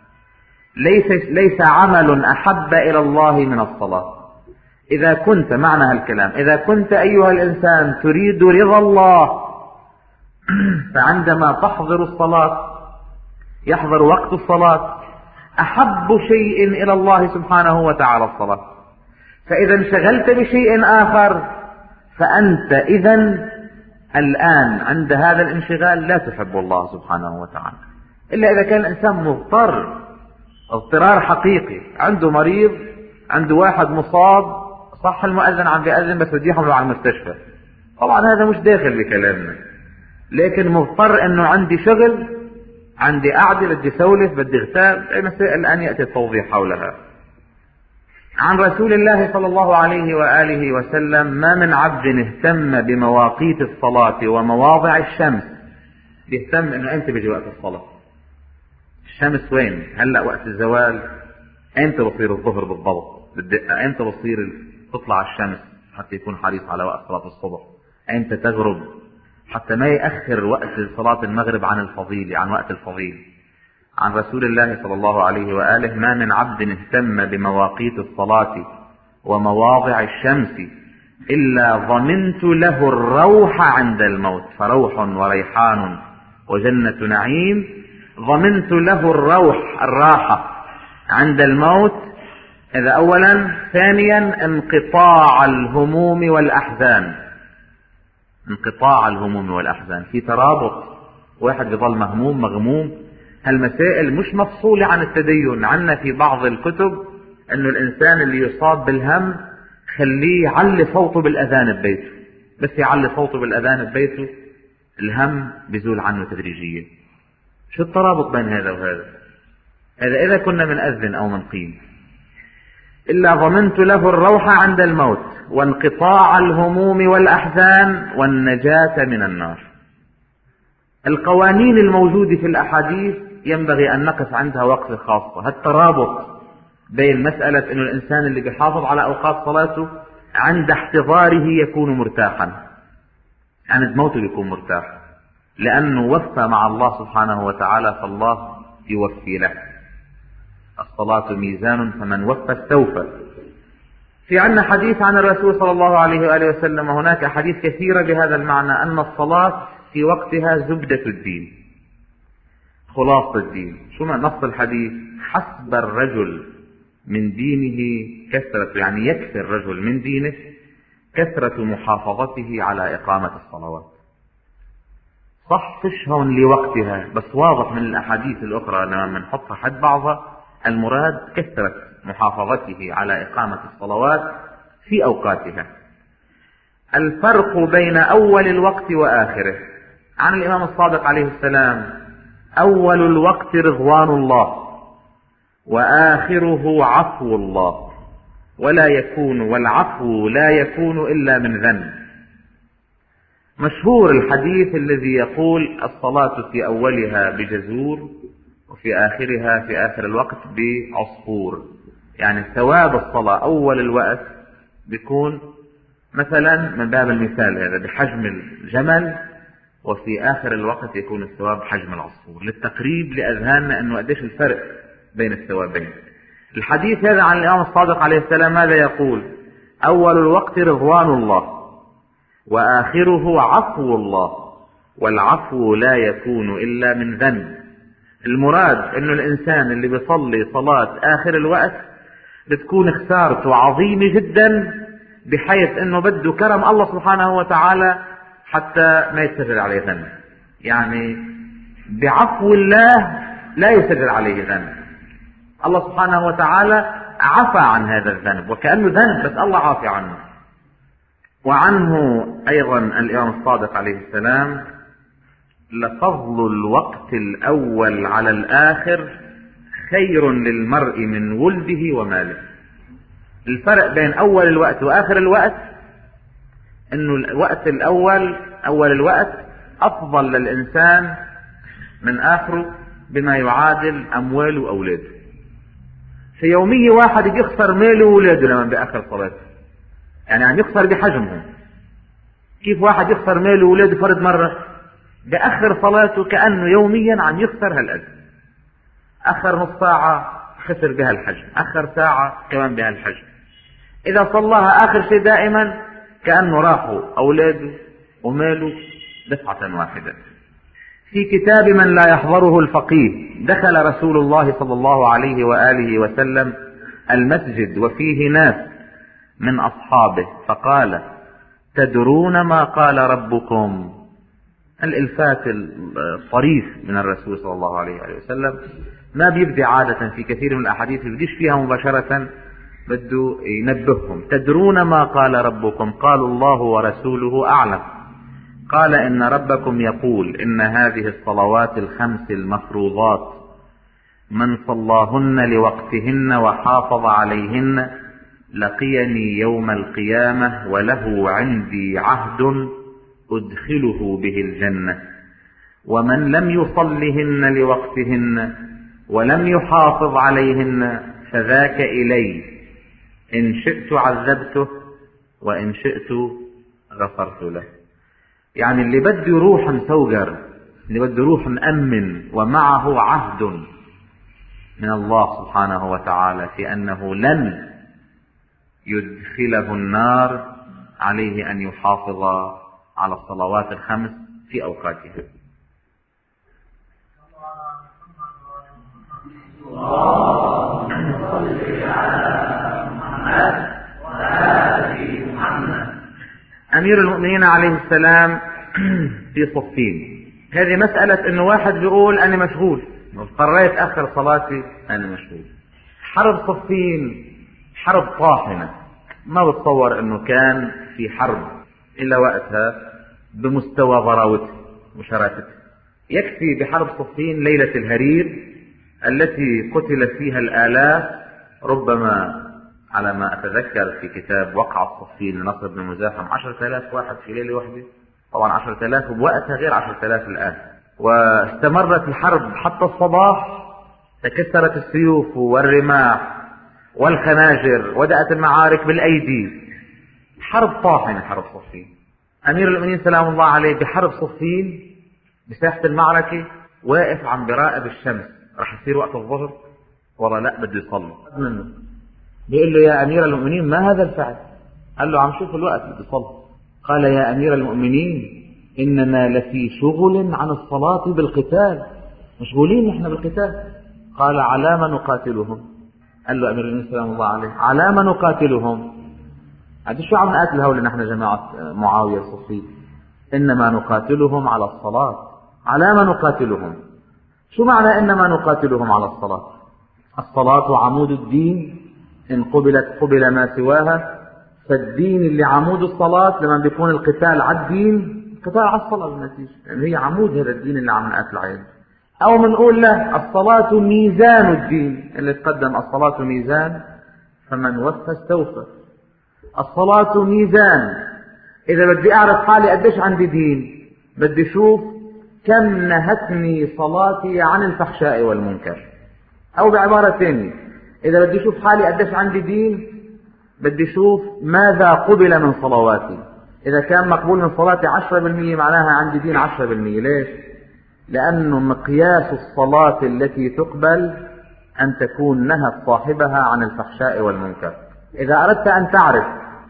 ليس, ليس عمل أحب إلى الله من الصلاة. إذا كنت معنى هالكلام، إذا كنت أيها الإنسان تريد رضا الله فعندما تحضر الصلاة يحضر وقت الصلاة أحب شيء إلى الله سبحانه وتعالى الصلاة. فإذا انشغلت بشيء آخر فأنت إذن الآن عند هذا الانشغال لا تحب الله سبحانه وتعالى، إلا إذا كان الإنسان مضطر اضطرار حقيقي، عنده مريض، عنده واحد مصاب، صح المؤذن عم بيأذن بس بده يحمله على المستشفى، طبعا هذا مش داخل بكلامنا. لكن مضطر انه عندي شغل، عندي قعدة، بدي سولف، بدي اغتاب، اي مسائل الآن يأتي التوضيح حولها. عن رسول الله صلى الله عليه وآله وسلم: ما من عبد اهتم بمواقيت الصلاة ومواضع الشمس، بيهتم انه امتى بيجي وقت الصلاة، الشمس وين، هلأ وقت الزوال، امتى بصير الظهر بالضبط بالدقة، امتى بصير تطلع الشمس حتى يكون حريص على وقت صلاة الصبح، امتى تغرب حتى ما يأخر وقت صلاة المغرب عن الفضيل، عن وقت الفضيل. عن رسول الله صلى الله عليه وآله: ما من عبد اهتم بمواقيت الصلاة ومواضع الشمس إلا ضمنت له الروح عند الموت، فروح وريحان وجنة نعيم، ضمنت له الروح الراحة عند الموت. هذا أولا. ثانيا انقطاع الهموم والأحزان، انقطاع الهموم والأحزان. في ترابط، واحد يظل مهموم مغموم، هالمسائل مش مفصولة عن التدين. عنا في بعض الكتب انه الانسان اللي يصاب بالهم خليه يعلي صوته بالاذان ببيته، بس يعلي صوته بالاذان ببيته الهم بيزول عنه تدريجيا. شو الترابط بين هذا وهذا؟ هذا اذا كنا من اذن او من قيم. الا ضمنت له الروح عند الموت وانقطاع الهموم والاحزان والنجاة من النار. القوانين الموجودة في الاحاديث ينبغي ان نقف عندها وقفة خاصة. هالترابط بين مسألة انه الانسان اللي بيحافظ على اوقات صلاته عند احتضاره يكون مرتاحا، عند موته يكون مرتاح، لانه وفى مع الله سبحانه وتعالى، فالله يوفي له. الصلاة ميزان فمن وفى استوفى. في عنا حديث عن الرسول صلى الله عليه وآله وسلم، هناك حديث كثيرة بهذا المعنى، أن الصلاة في وقتها زبدة الدين، خلاصة الدين. شو ما نص الحديث؟ حسب الرجل من دينه كثرة، يعني يكثر الرجل من دينه كثرة محافظته على إقامة الصلوات. صح فيش هون لوقتها، بس واضح من الأحاديث الأخرى لما بنحطها حد بعضها المراد كثرة محافظته على إقامة الصلوات في أوقاتها. الفرق بين أول الوقت وآخره. عن الإمام الصادق عليه السلام: أول الوقت رضوان الله وآخره عفو الله، ولا يكون والعفو لا يكون إلا من ذنب. مشهور الحديث الذي يقول: الصلاة في أولها بجزور وفي آخرها في آخر الوقت بعصفور. يعني ثواب الصلاة أول الوقت بيكون مثلا من باب المثال هذا بحجم الجمل، وفي آخر الوقت يكون الثواب حجم العصفور، للتقريب لأذهاننا أنه قديش الفرق بين الثوابين. الحديث هذا عن الإمام الصادق عليه السلام ماذا يقول؟ أول الوقت رضوان الله وآخره عفو الله، والعفو لا يكون إلا من ذنب. المراد أنه الإنسان اللي بيصلي صلاة آخر الوقت بتكون خسارته عظيمة جدا، بحيث أنه بده كرم الله سبحانه وتعالى حتى ما يتسجل عليه ذنب. يعني بعفو الله لا يسجل عليه ذنب، الله سبحانه وتعالى عفى عن هذا الذنب، وكأنه ذنب بس الله عافي عنه. وعنه أيضا الإمام الصادق عليه السلام: لفضل الوقت الأول على الآخر خير للمرء من ولده وماله. الفرق بين أول الوقت وآخر الوقت أنه الوقت الأول أول الوقت أفضل للإنسان من آخره بما يعادل أمواله وأولاده. في يومية واحد يخسر ماله وأولاده لما بآخر صلاته، يعني عم يخسر بحجمهم. كيف واحد يخسر ماله وأولاده فرد مرة؟ بآخر صلاته كأنه يوميا عم يخسر هالقد. أخر نص ساعة خسر بها الحجم، أخر ساعة كمان بها الحجم. إذا صلاها آخر شيء دائما كأنه راحوا أولاده وماله دفعة واحدة. في كتاب من لا يحضره الفقيه: دخل رسول الله صلى الله عليه وآله وسلم المسجد وفيه ناس من أصحابه فقال: تدرون ما قال ربكم؟ الإلفات الطريف من الرسول صلى الله عليه وسلم ما بيبدي عادة في كثير من الأحاديث، بيبديش فيها مباشرة، بده ينبههم. تدرون ما قال ربكم؟ قالوا: الله ورسوله أعلم. قال: إن ربكم يقول إن هذه الصلوات الخمس المفروضات من صلاهن لوقتهن وحافظ عليهن لقيني يوم القيامة وله عندي عهد أدخله به الجنة، ومن لم يصلهن لوقتهن ولم يحافظ عليهن فذاك إلي، إن شئت عذبته وإن شئت غفرت له. يعني اللي بده يروح مسوقر، اللي بده يروح مأمن ومعه عهد من الله سبحانه وتعالى في أنه لن يدخله النار، عليه أن يحافظ على الصلوات الخمس في أوقاتها. أمير المؤمنين عليه السلام في صفين. هذه مسألة إنه واحد بيقول أنا مشغول، قررت آخر صلاتي أنا مشغول. حرب صفين حرب طاحنة، ما بتصور إنه كان في حرب إلا وقتها بمستوى ضراوته وشراسته. يكفي بحرب صفين ليلة الهرير التي قتل فيها الآلاف، ربما على ما أتذكر في كتاب وقعة صفين لنصر بن مزاحم عشرة آلاف واحد في ليلة واحدة. طبعا عشرة آلاف بوقتها غير عشرة آلاف الآن. واستمرت الحرب حتى الصباح، تكسرت السيوف والرماح والخناجر، وبدأت المعارك بالأيدي. حرب طاحنة حرب صفين. أمير المؤمنين سلام الله عليه بحرب صفين بساحة المعركة واقف عم براقب الشمس، راح يصير وقت الظهر والله لا بده يصلي منه. بيقول له يا أمير المؤمنين ما هذا الفعل؟ قال له عم شوف الوقت بده يصلي. قال يا أمير المؤمنين إننا لفي شغل عن الصلاة بالقتال، مشغولين نحن بالقتال. قال على ما نقاتلهم؟ قال له أمير المؤمنين سلام الله عليه على ما نقاتلهم؟ عاد شو عم نقاتل هؤلاء نحن جماعة معاوية الصفي؟ إنما نقاتلهم على الصلاة. على ما نقاتلهم؟ شو معنى إنما نقاتلهم على الصلاة؟ الصلاة عمود الدين، إن قبلت قبل ما سواها. فالدين اللي عمود الصلاة لما بيكون القتال على الدين، القتال على الصلاة بالنتيجة، يعني هي عمود هذا الدين اللي عم نقاتل عليه. أو منقول له الصلاة ميزان الدين، اللي تقدم الصلاة ميزان فمن وفى استوفى. الصلاة ميزان، إذا بدي أعرف حالي قديش عندي دين بدي أشوف كم نهتني صلاتي عن الفحشاء والمنكر. أو بعبارة ثانية، إذا بدي أشوف حالي قديش عندي دين بدي أشوف ماذا قبل من صلواتي. إذا كان مقبول من صلاتي عشرة بالمية معناها عندي دين عشرة بالمية. ليش؟ لأنه مقياس الصلاة التي تقبل أن تكون نهت صاحبها عن الفحشاء والمنكر. إذا أردت أن تعرف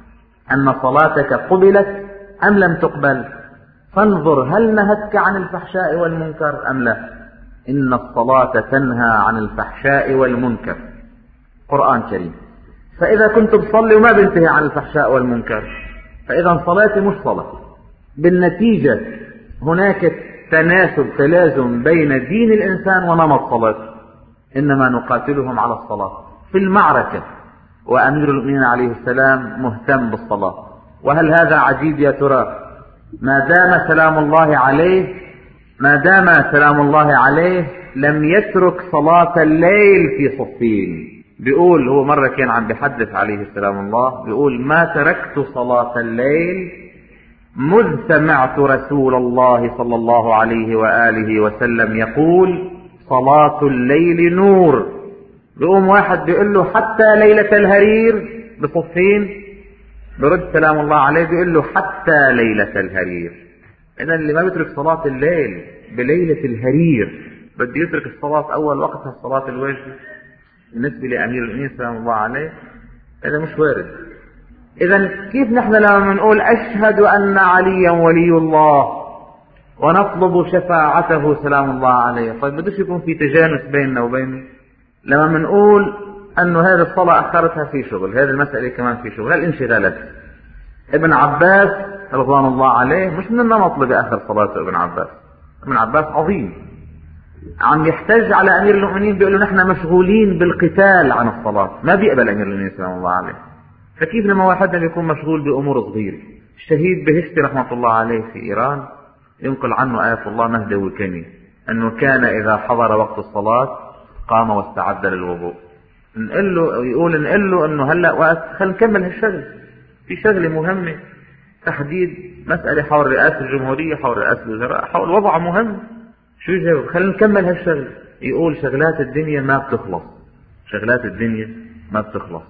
أن صلاتك قبلت أم لم تقبل فانظر هل نهتك عن الفحشاء والمنكر أم لا. إن الصلاة تنهى عن الفحشاء والمنكر، قرآن كريم. فإذا كنت بصلي وما بنتهي عن الفحشاء والمنكر فإذا صلاتي مش صلاة. بالنتيجة هناك تناسب تلازم بين دين الإنسان ونمط صلاته. إنما نقاتلهم على الصلاة في المعركة، وأمير المؤمنين عليه السلام مهتم بالصلاة. وهل هذا عجيب يا ترى؟ ما دام سلام الله عليه ما دام سلام الله عليه لم يترك صلاة الليل في صفين. بيقول هو مرة كان عم بيحدث عليه السلام الله، بيقول ما تركت صلاة الليل مذ سمعت رسول الله صلى الله عليه وآله وسلم يقول صلاة الليل نور. بيقوم واحد بيقول له حتى ليلة الهرير بصفين، برد سلام الله عليه بيقول له حتى ليلة الهرير. إذا اللي ما بيترك صلاة الليل بليلة الهرير بده يترك الصلاة أول وقتها صلاة الواجب. بالنسبة لأمير المؤمنين سلام الله عليه هذا مش وارد. إذا كيف نحن لما نقول أشهد أن عليا ولي الله ونطلب شفاعته سلام الله عليه، طيب بدوش يكون في تجانس بيننا وبينه؟ لما منقول أنه هذه الصلاة أخرتها في شغل، هذه المسألة كمان في شغل، هالانشغالات. ابن عباس رضوان الله عليه مش من النمط اللي بآخر صلاته. ابن عباس ابن عباس عظيم، عم يحتج على أمير المؤمنين بيقول له نحن مشغولين بالقتال عن الصلاة. ما بيقبل أمير المؤمنين سلام الله عليه. فكيف لما واحد يكون مشغول بأمور صغيرة؟ الشهيد بهشتي رحمة الله عليه في إيران ينقل عنه آية الله مهدى وكني أنه كان إذا حضر وقت الصلاة قام واستعد للوضوء. نقول له يقول نقول له أنه هلأ وقت خلينا نكمل هالشغل، في شغلة مهمة، تحديد مسألة حول رئاسة الجمهورية، حول رئاسة الوزراء، حول وضع مهم. شو يجاوب؟ خلينا نكمل هالشغل. يقول شغلات الدنيا ما بتخلص، شغلات الدنيا ما بتخلص.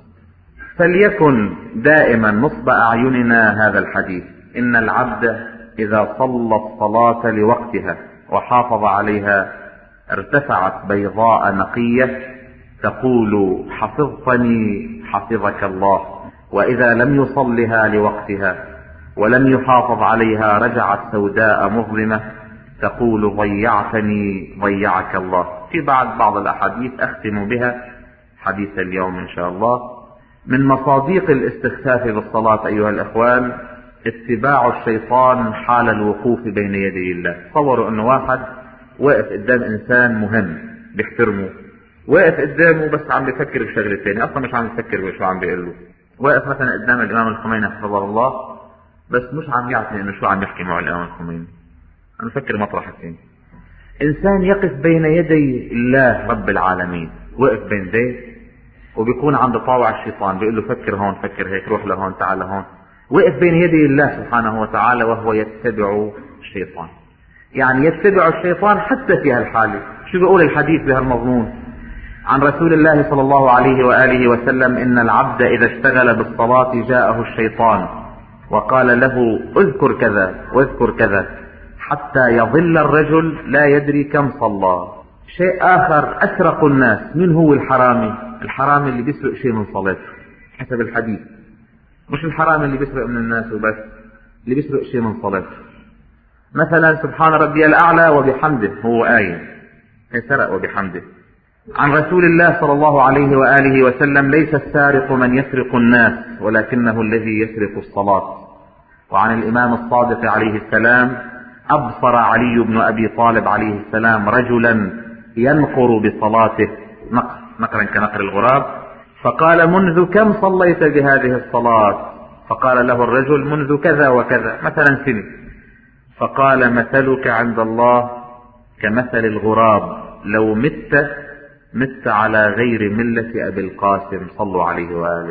فليكن دائما نصب أعيننا هذا الحديث: إن العبد إذا صلى الصلاة لوقتها وحافظ عليها ارتفعت بيضاء نقية تقول حفظتني حفظك الله، وإذا لم يصلها لوقتها ولم يحافظ عليها رجعت سوداء مظلمة تقول ضيعتني ضيعك الله. في بعد بعض الأحاديث أختم بها حديث اليوم إن شاء الله. من مصادق الاستخفاف بالصلاة أيها الأخوان اتباع الشيطان حال الوقوف بين يدي الله. تصوروا أنه واحد واقف قدام إنسان مهم بيحترمه، واقف قدامه بس عم بيفكر بشغلة تاني، أصلا مش عم يفكر بشو عم بيقول له. واقف مثلا قدام الإمام الخميني حفظه الله بس مش عم يعطي إنه شو عم يحكي مع الإمام الخميني، عم يفكر مطرح التاني. إنسان يقف بين يدي الله رب العالمين، وقف بين يديه وبيكون عند طاوع الشيطان بيقول له فكر هون فكر هيك، روح لهون تعال هون. وقف بين يدي الله سبحانه وتعالى وهو يتبع الشيطان. يعني يتبع الشيطان حتى في هالحالة. شو بيقول الحديث بهالمضمون عن رسول الله صلى الله عليه وآله وسلم؟ إن العبد إذا اشتغل بالصلاة جاءه الشيطان وقال له اذكر كذا واذكر كذا حتى يظل الرجل لا يدري كم صلى. شيء آخر، أسرق الناس. من هو الحرامي؟ الحرامي اللي بيسرق شيء من صلاته حسب الحديث، مش الحرامي اللي بيسرق من الناس وبس، اللي بيسرق شيء من صلاته. مثلا سبحان ربي الأعلى وبحمده هو آية، سرق وبحمده. عن رسول الله صلى الله عليه وآله وسلم ليس السارق من يسرق الناس ولكنه الذي يسرق الصلاة. وعن الإمام الصادق عليه السلام أبصر علي بن أبي طالب عليه السلام رجلا ينقر بصلاته نقر نقرا كنقر الغراب، فقال منذ كم صليت بهذه الصلاة؟ فقال له الرجل منذ كذا وكذا، مثلا سنة. فقال مثلك عند الله كمثل الغراب لو مت مت على غير ملة أبي القاسم. صلوا عليه وآله.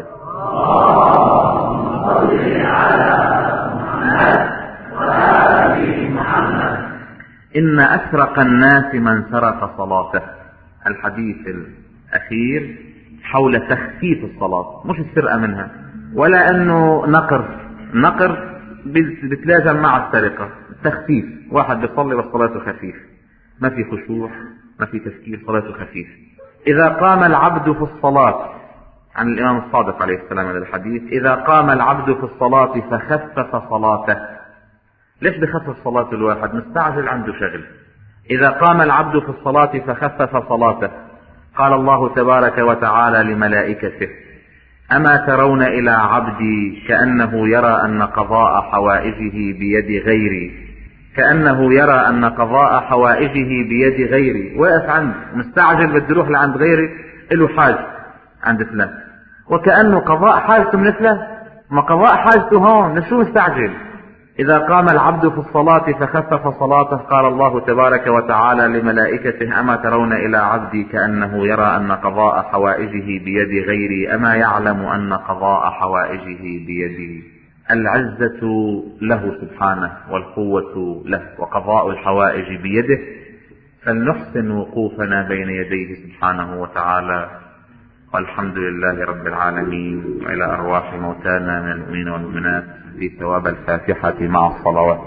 إن أسرق الناس من سرق صلاته. الحديث الأخير حول تخفيف الصلاة، مش السرقة منها ولا أنه نقر. نقر بتلازم مع السرقة. تخفيف، واحد بيصلي والصلاة خفيف، ما في خشوع ما في تفكير، صلاته خفيف. إذا قام العبد في الصلاة، عن الإمام الصادق عليه السلام هذا الحديث، إذا قام العبد في الصلاة فخفف صلاته. ليش بخفف صلاة الواحد؟ مستعجل عنده شغل. إذا قام العبد في الصلاة فخفف صلاته قال الله تبارك وتعالى لملائكته أما ترون إلى عبدي كأنه يرى أن قضاء حوائجه بيد غيري، كأنه يرى أن قضاء حوائجه بيد غيري. واقف عند مستعجل بده يروح لعند غيري، له حاجة عند فلان، وكأنه قضاء حاجته من فلان، ما قضاء حاجته هون، لشو مستعجل؟ إذا قام العبد في الصلاة فخفف صلاته قال الله تبارك وتعالى لملائكته أما ترون إلى عبدي كأنه يرى أن قضاء حوائجه بيد غيري أما يعلم أن قضاء حوائجه بيدي. العزة له سبحانه والقوة له وقضاء الحوائج بيده، فلنحسن وقوفنا بين يديه سبحانه وتعالى. والحمد لله رب العالمين، وإلى أرواح موتانا من المؤمنين والمؤمنات في ثواب الفاتحة مع الصلوات.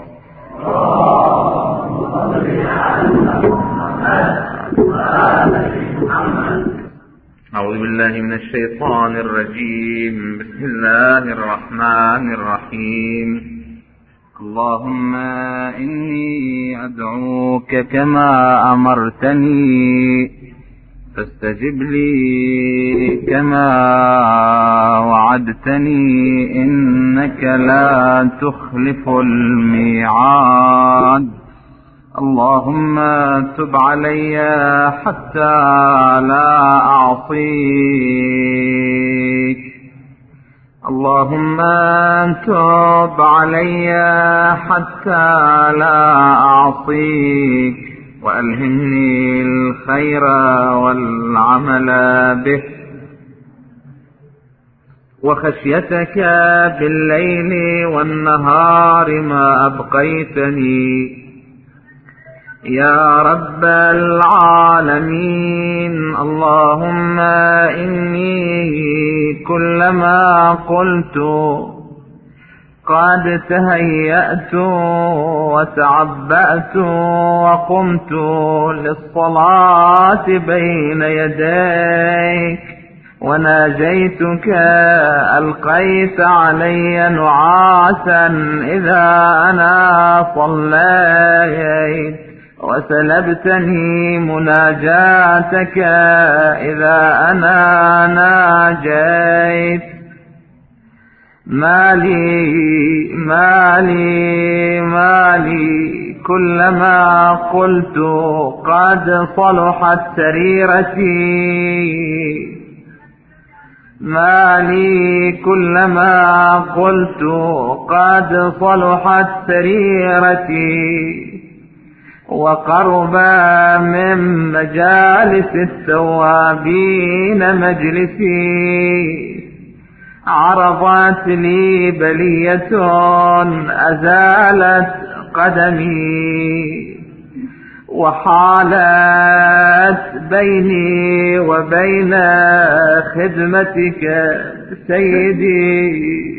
أعوذ بالله من الشيطان الرجيم. بسم الله الرحمن الرحيم. اللهم إني أدعوك كما أمرتني فاستجب لي كما وعدتني إنك لا تخلف الميعاد. اللهم تب علي حتى لا أعصيك. اللهم تب علي حتى لا أعصيك وألهمني الخير والعمل به وخشيتك بالليل والنهار ما أبقيتني يا رب العالمين. اللهم إني كلما قلت قد تهيأت وتعبأت وقمت للصلاة بين يديك، وناجيتك ألقيت علي نعاسا إذا أنا صليت، وسلبتني مناجاتك إذا أنا ناجيت. مالي مالي مالي كلما قلت قد صلحت سريرتي، مالي كلما قلت قد صلحت سريرتي، وقرب من مجالس التوابين مجلسي، عرضت لي بلية أزالت قدمي، وحالت بيني وبين خدمتك سيدي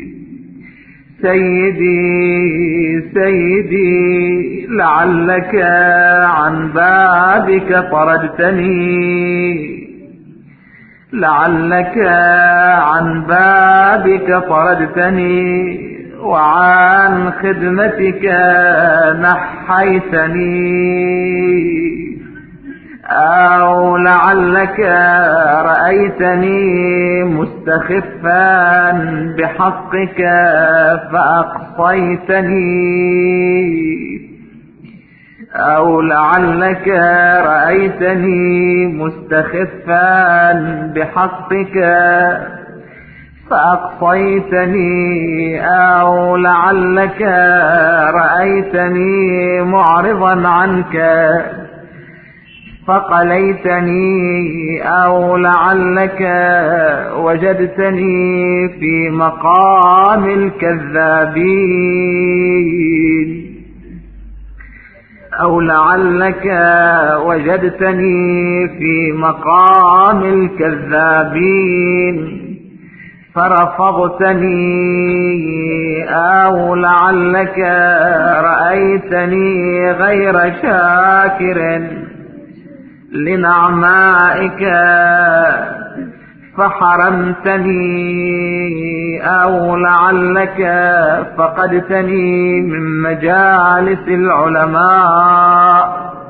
سيدي سيدي، لعلك عن بابك طردتني، لعلك عن بابك طردتني، وعن خدمتك نحيتني، أو لعلك رأيتني مستخفا بحقك فأقصيتني، أو لعلك رأيتني مستخفا بحقك فأقصيتني، أو لعلك رأيتني معرضا عنك فقليتني، أو لعلك وجدتني في مقام الكذابين، أو لعلك وجدتني في مقام الكذابين فرفضتني، أو لعلك رأيتني غير شاكر لنعمائك فحرمتني، أو لعلك فقدتني من مجالس العلماء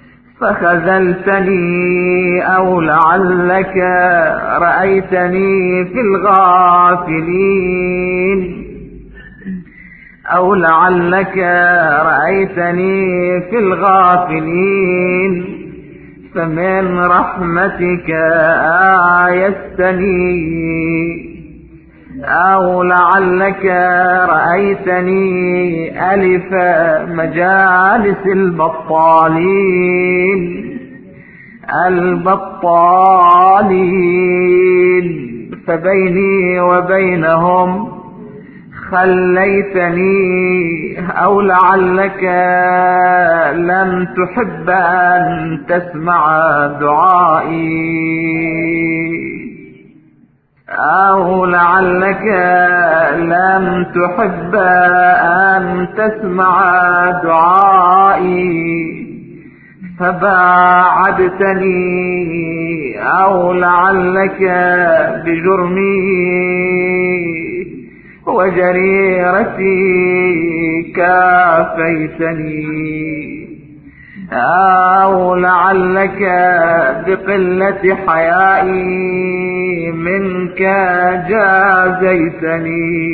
فخذلتني، أو لعلك رأيتني في الغافلين، أو لعلك رأيتني في الغافلين فمن رحمتك آيستني، أو لعلك رأيتني ألف مجالس البطالين البطالين فبيني وبينهم خليتني، أو لعلك لم تحب أن تسمع دعائي، أو لعلك لم تحب أن تسمع دعائي فباعدتني، أو لعلك بجرمي وجريرتي كافيتني، أو لعلك بقلة حيائي منك جازيتني،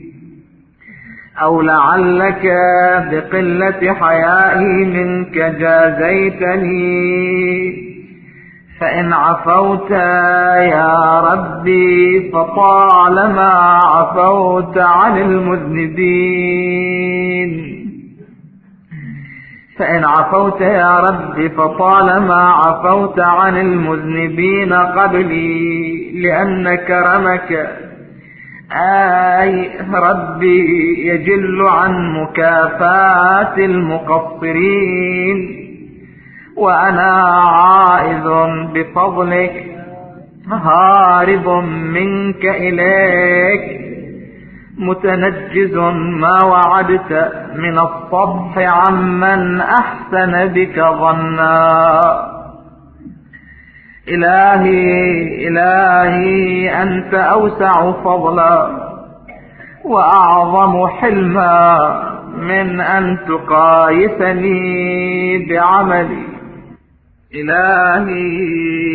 أو لعلك بقلة حيائي منك جازيتني. فإن عفوت يا ربي فطالما عفوت عن المذنبين، فإن عفوت يا ربي فطالما عفوت عن المذنبين قبلي، لأن كرمك أي ربي يجل عن مكافاة المقصرين، وأنا عائذ بفضلك هارب منك إليك متنجز ما وعدت من الصفح عمن أحسن بك ظنا. إلهي إلهي أنت أوسع فضلا وأعظم حلما من أن تقايسني بعملي. إلهي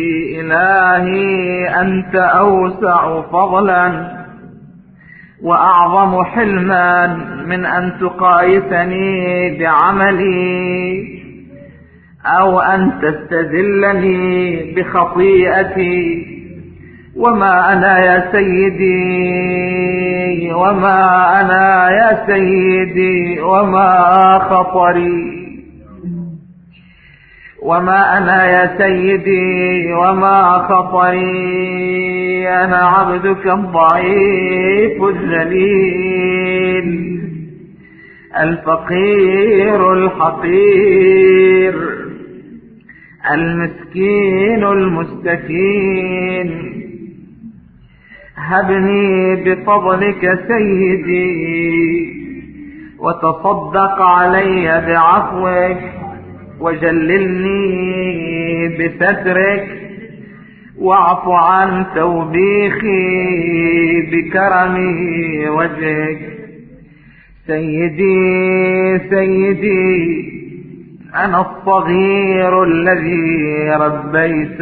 إلهي أنت أوسع فضلا وأعظم حلما من أن تقايسني بعملي أو أن تستذلني بخطيئتي. وما أنا يا سيدي وما أنا يا سيدي وما خطري وما أنا يا سيدي وما خطري. أنا عبدك الضعيف الذليل الفقير الحقير المسكين المستكين. هبني بفضلك سيدي وتصدق علي بعفوك وجللني بسترك واعف عن توبيخي بكرم وجهك. سيدي سيدي أنا الصغير الذي ربيت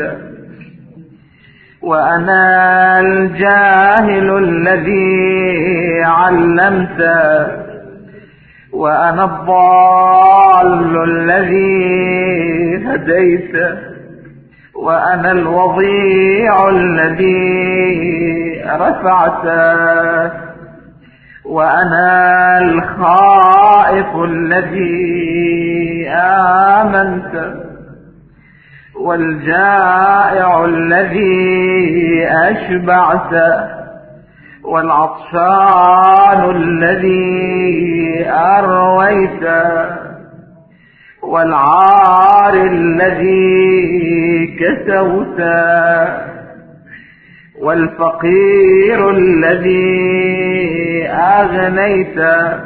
وأنا الجاهل الذي علمت وأنا الضال الذي هديت وأنا الوضيع الذي رفعت وأنا الخائف الذي آمنت والجائع الذي أشبعت والعطشان الذي أرويت والعار الذي كسوت والفقير الذي أغنيت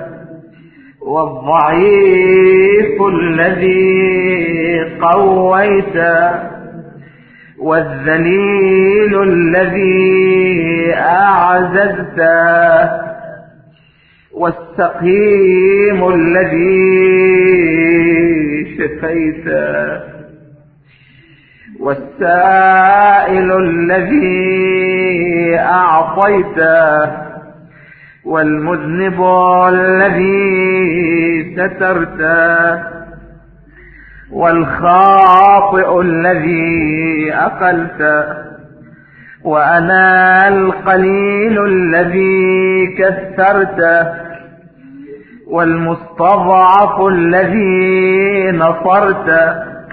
والضعيف الذي قويت والذليل الذي أعززت والسقيم الذي شفيت والسائل الذي أعطيت والمذنب الذي سترت والخاطئ الذي أقلت وأنا القليل الذي كثرت والمستضعف الذي نصرت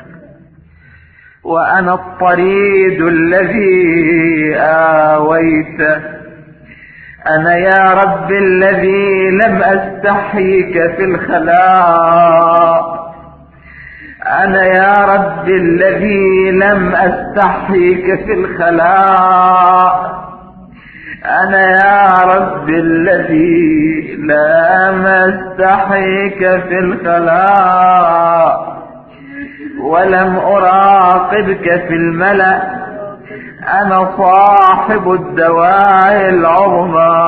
وأنا الطريد الذي آويت. أنا يا رب الذي لم أستحيك في الخلاء. أنا يا رب الذي لم أستحيك في الخلاء. أنا يا رب الذي لم أستحيك في الخلاء ولم أراقبك في الملأ. أنا صاحب الدواعي العظمى.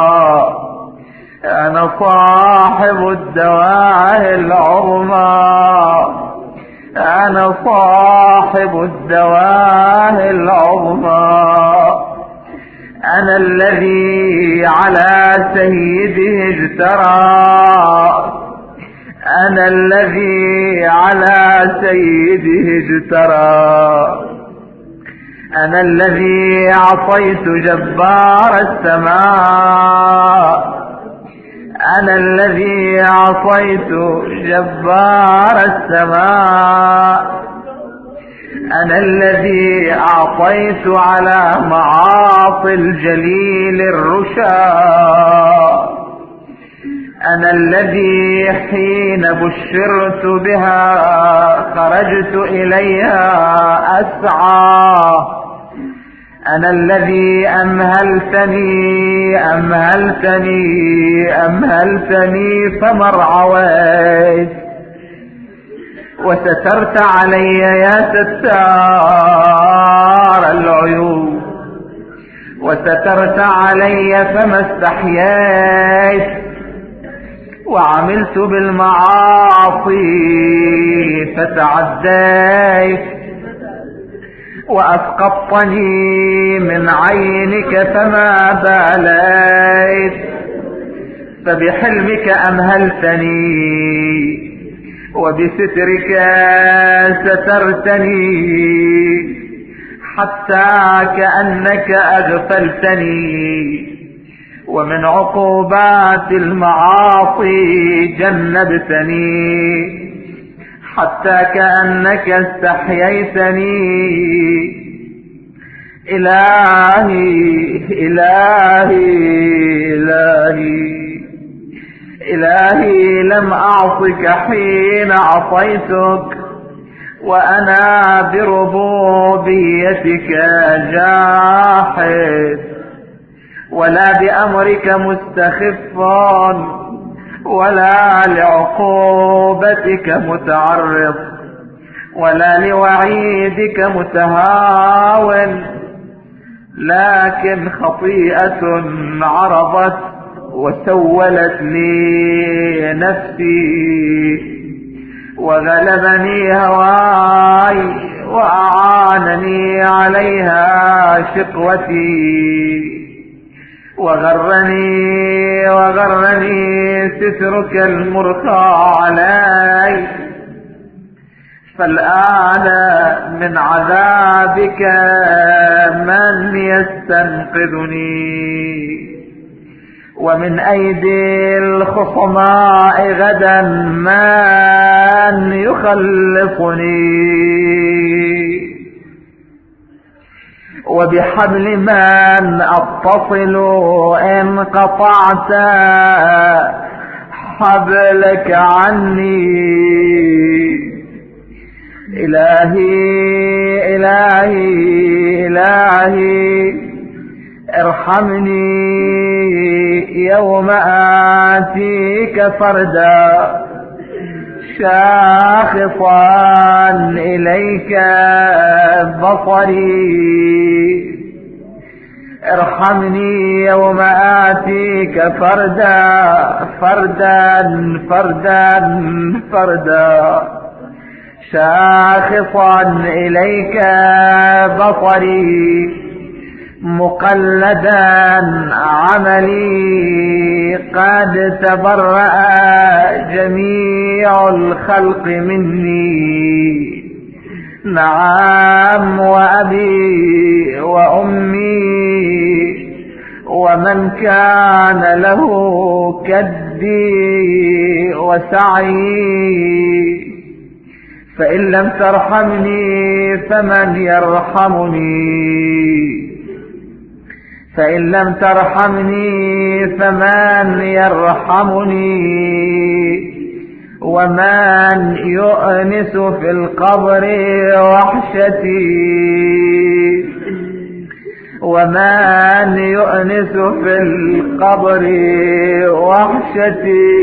أنا صاحب الدواعي العظمى. أنا صاحب الدواعي العظمى. أنا الذي على سيده اجترى. أنا الذي على سيده اجترى. أنا الذي أعطيت جبار السماء. أنا الذي أعطيت جبار السماء. أنا الذي أعطيت على معاصي الجليل الرشا. أنا الذي حين بشرت بها خرجت إليها أسعى. أنا الذي أمهلتني أمهلتني أمهلتني فما ارعويت، وسترت علي يا ستار العيوب، وسترت علي فما استحييت، وعملت بالمعاصي فتعديت، وأسقطتني من عينك فما باليت، فبحلمك أمهلتني وبسترك سترتني، حتى كأنك أغفلتني، ومن عقوبات المعاصي جنبتني، حتى كأنك استحييتني. إلهي إلهي إلهي إلهي لم أعصك حين عصيتك، وأنا بربوبيتك جاحد، ولا بأمرك مستخف، ولا لعقوبتك متعرض، ولا لوعيدك متهاون، لكن خطيئة عرضت وسولت لي نفسي، وغلبني هواي، وأعانني عليها شقوتي، وغرني وغرني سترك المرخى علي. فالآن من عذابك من يستنقذني، ومن أيدي الخصماء غدا من يخلصني، وبحبل من أتصل إن قطعت حبلك عني. إلهي إلهي إلهي ارحمني يوم آتيك فردا، شاخصا إليك بصري. ارحمني يوم آتيك فردا فردا فردا فردا، شاخصا إليك بصري، مقلدا عملي، قد تبرأ جميع الخلق مني. نعم، وأبي وأمي ومن كان له كدي وسعي، فإن لم ترحمني فمن يرحمني، فإن لم ترحمني فمن يرحمني. ومن يؤنس في القبر وحشتي، ومن يؤنس في القبر وحشتي،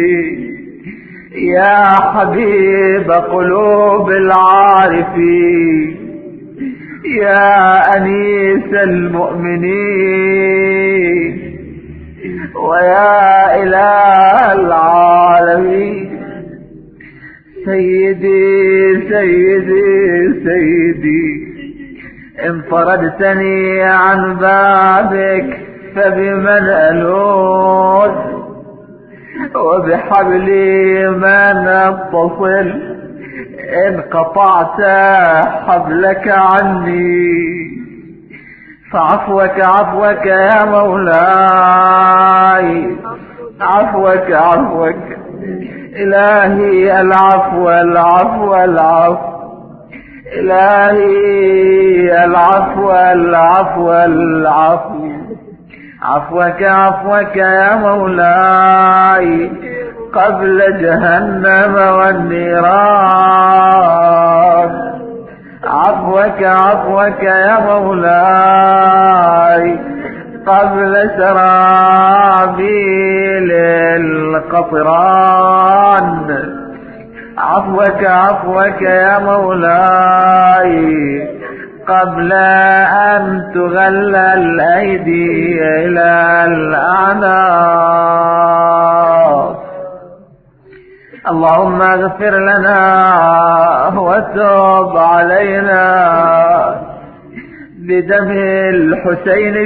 يا حبيب قلوب العارفين، يا أنيس المؤمنين، ويا إله العالمين. سيدي سيدي سيدي، إن طردتني عن بابك فبمن ألوذ، وبحبلي من أتصل إن قطعت حبلك عني. فعفوك عفوك يا مولاي، عفوك عفوك إلهي، العفو العفو العفو إلهي، العفو العفو العفو، عفوك عفوك يا مولاي، قبل جهنم والنيران. عفوك عفوك يا مولاي قبل سرابيل القطران. عفوك عفوك يا مولاي قبل أن تغل الأيدي إلى الأعناق. اللهم اغفر لنا وتب علينا بدم الحسين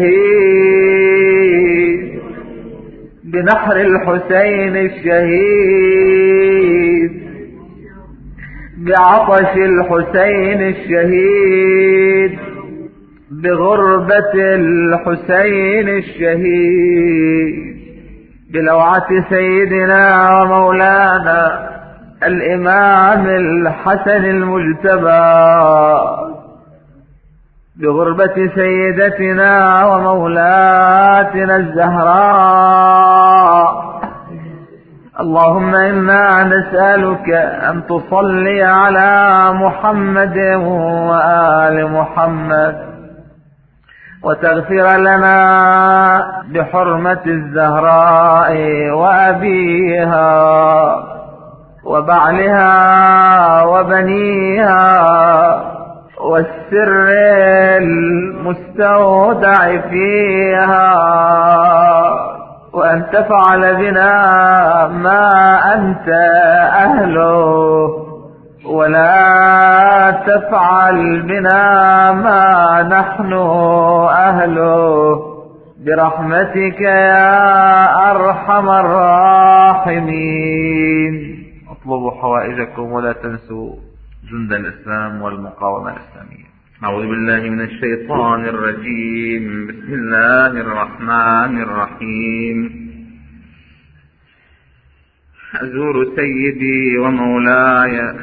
الشهيد، بنحر الحسين الشهيد، بعطش الحسين الشهيد، بغربة الحسين الشهيد، بلوعة سيدنا ومولانا الإمام الحسن المجتبى، بغربة سيدتنا ومولاتنا الزهراء. اللهم إنا نسألك أن تصلي على محمد وآل محمد، وتغفر لنا بحرمة الزهراء وأبيها وبعلها وبنيها والسر المستودع فيها، وأن تفعل بنا ما أنت أهله، ولا تفعل بنا ما نحن أهله، برحمتك يا أرحم الراحمين. اطلبوا حوائجكم ولا تنسوا جند الإسلام والمقاومة الإسلامية. أعوذ بالله من الشيطان الرجيم. بسم الله الرحمن الرحيم. أزور سيدي ومولاي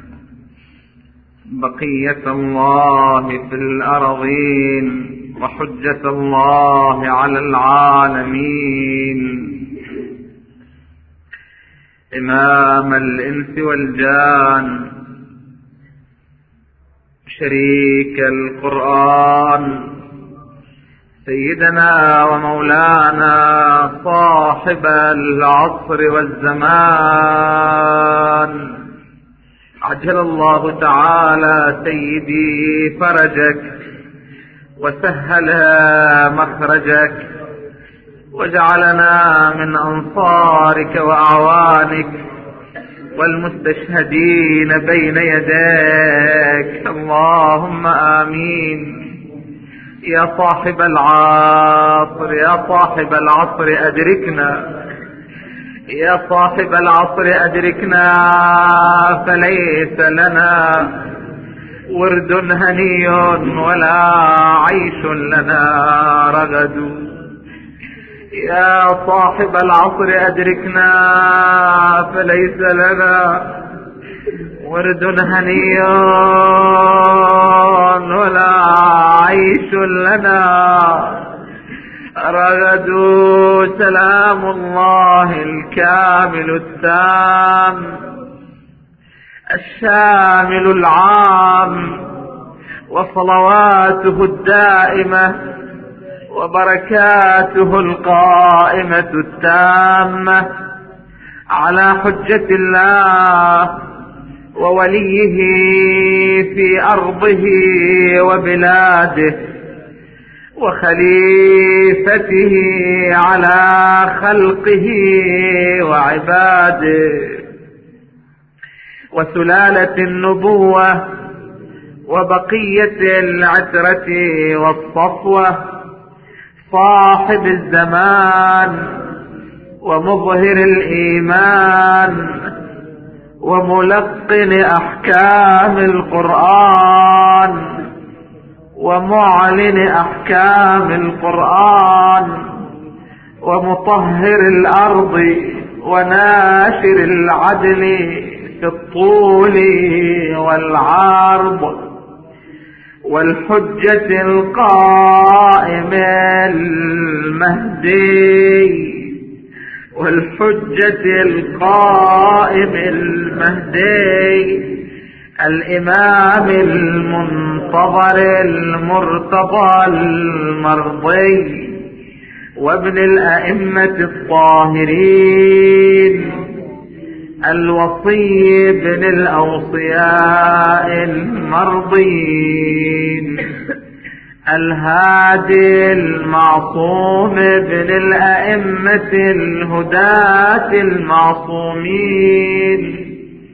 بقية الله في الأرضين وحجة الله على العالمين، إمام الإنس والجان، شريك القرآن، سيدنا ومولانا صاحب العصر والزمان، عجل الله تعالى سيدي فرجك وسهل مخرجك، وجعلنا من أنصارك وأعوانك والمستشهدين بين يديك. اللهم آمين. يا صاحب العصر يا صاحب العصر أدركنا، يا صاحب العصر أدركنا، فليس لنا ورد هني ولا عيش لنا رغد. يا صاحب العصر أدركنا، فليس لنا ورد هني ولا عيش لنا رغد. سلام الله الكامل التام الشامل العام، وصلواته الدائمة وبركاته القائمة التامة على حجة الله ووليه في أرضه وبلاده، وخليفته على خلقه وعباده، وسلالة النبوة وبقية العترة والصفوة، صاحب الزمان ومظهر الإيمان وملقن أحكام القرآن ومعلن أحكام القرآن ومطهر الأرض وناشر العدل في الطول والعرض، والحجة القائم المهدي والحجة القائم المهدي الإمام المنتظر المرتضى المرضي وابن الأئمة الطاهرين الوصي بن الأوصياء المرضين الهادي المعصوم بن الأئمة الهداة المعصومين.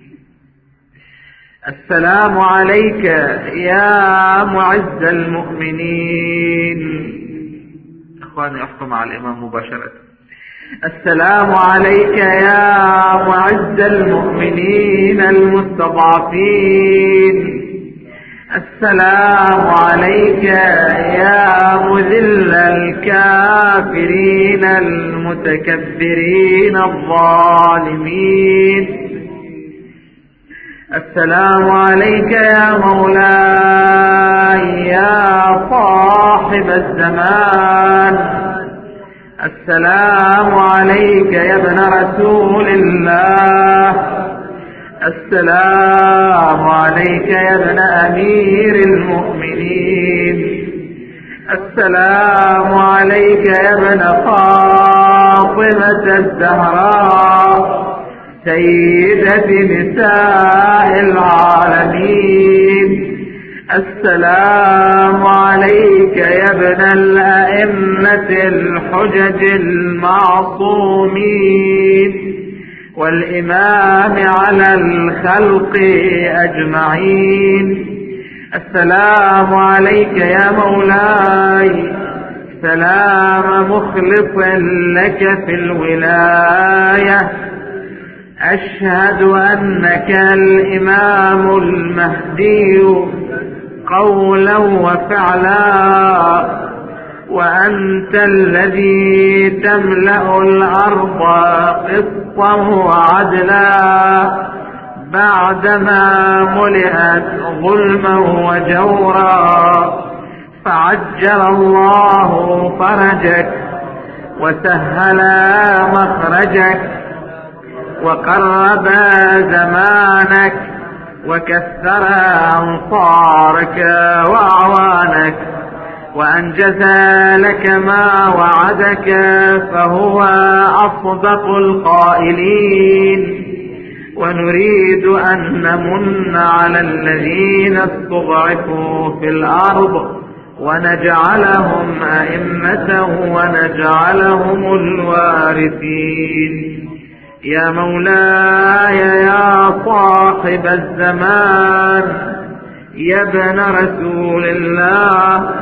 السلام عليك يا معز المؤمنين. اخواني احكم مع الامام مباشرة. السلام عليك يا معز المؤمنين المستضعفين. السلام عليك يا مذل الكافرين المتكبرين الظالمين. السلام عليك يا مولاي يا صاحب الزمان. السلام عليك يا ابن رسول الله. السلام عليك يا ابن أمير المؤمنين. السلام عليك يا ابن فاطمة الزهراء سيدة نساء العالمين. السلام عليك يا ابن الأئمة الحجج المعصومين والإمام على الخلق أجمعين. السلام عليك يا مولاي سلام مخلص لك في الولاية. أشهد أنك الإمام المهدي قولا وفعلا، وأنت الذي تملأ الأرض قسطا وعدلا بعدما ملئت ظلما وجورا. فعجل الله فرجك وسهل مخرجك وقرب زمانك وكثر أنصارك وأعوانك وأنجز لك ما وعدك، فهو أصدق القائلين. ونريد أن نمن على الذين استضعفوا في الأرض ونجعلهم أئمة ونجعلهم الوارثين. يا مولاي يا صاحب الزمان يا ابن رسول الله،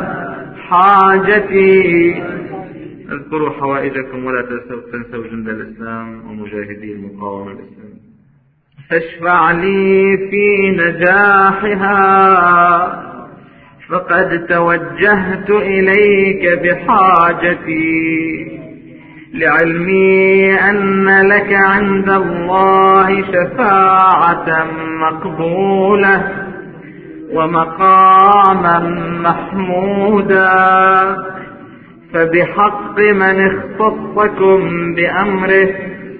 حاجتي اذكروا حوائجكم ولا تنسوا جند الإسلام ومجاهدي المقاومة الإسلام. فاشفع لي في نجاحها فقد توجهت إليك بحاجتي، لعلمي أن لك عند الله شفاعة مقبولة ومقاما محمودا. فبحق من اختصكم بأمره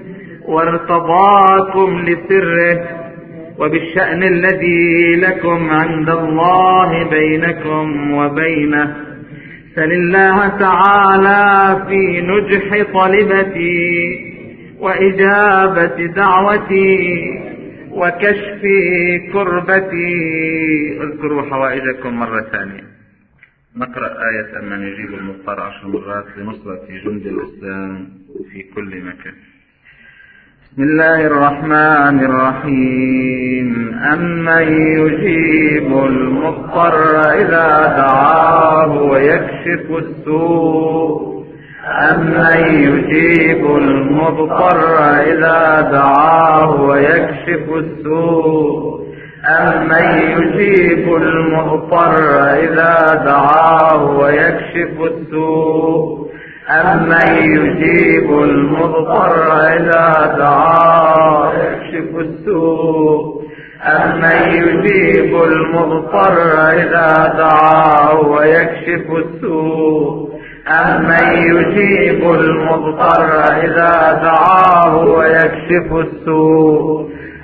وارتضاكم لسره وبالشأن الذي لكم عند الله بينكم وبينه، سل الله تعالى في نجح طلبتي وإجابة دعوتي وكشف كربتي. اذكروا حوائجكم مرة ثانية. نقرأ آية أمن يجيب المضطر عشر مرات لنصرة جند الإسلام في كل مكان. بسم الله الرحمن الرحيم. أمن يجيب المضطر إذا دعاه ويكشف السوء أمن يجيب المضطر إذا دعاه ويكشف السوء أمن يجيب المضطر إذا دعاه ويكشف السوء أمن يجيب المضطر إذا دعاه ويكشف السوء أمن يجيب المضطر إذا دعاه ويكشف السوء أمن يجيب المضطر إذا دعاه ويكشف السوء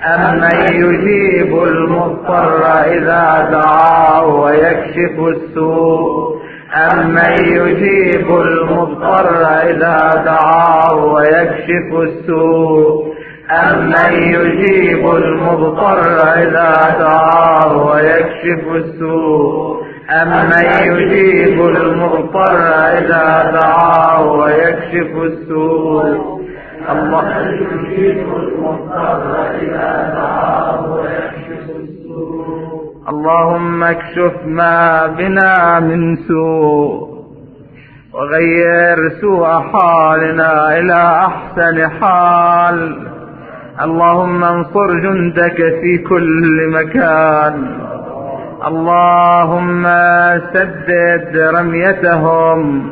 أمن يجيب المضطر إذا دعاه ويكشف السوء أمن يجيب المضطر إذا دعاه ويكشف السوء أمن يجيب المضطر إذا دعاه ويكشف السوء أمن يجيب المضطر إذا دعاه ويكشف السوء الله يجيب المضطر إذا دعاه ويكشف السوء. اللهم اكشف ما بنا من سوء وغير سوء حالنا إلى أحسن حال. اللهم انصر جندك في كل مكان. اللهم سدد رميتهم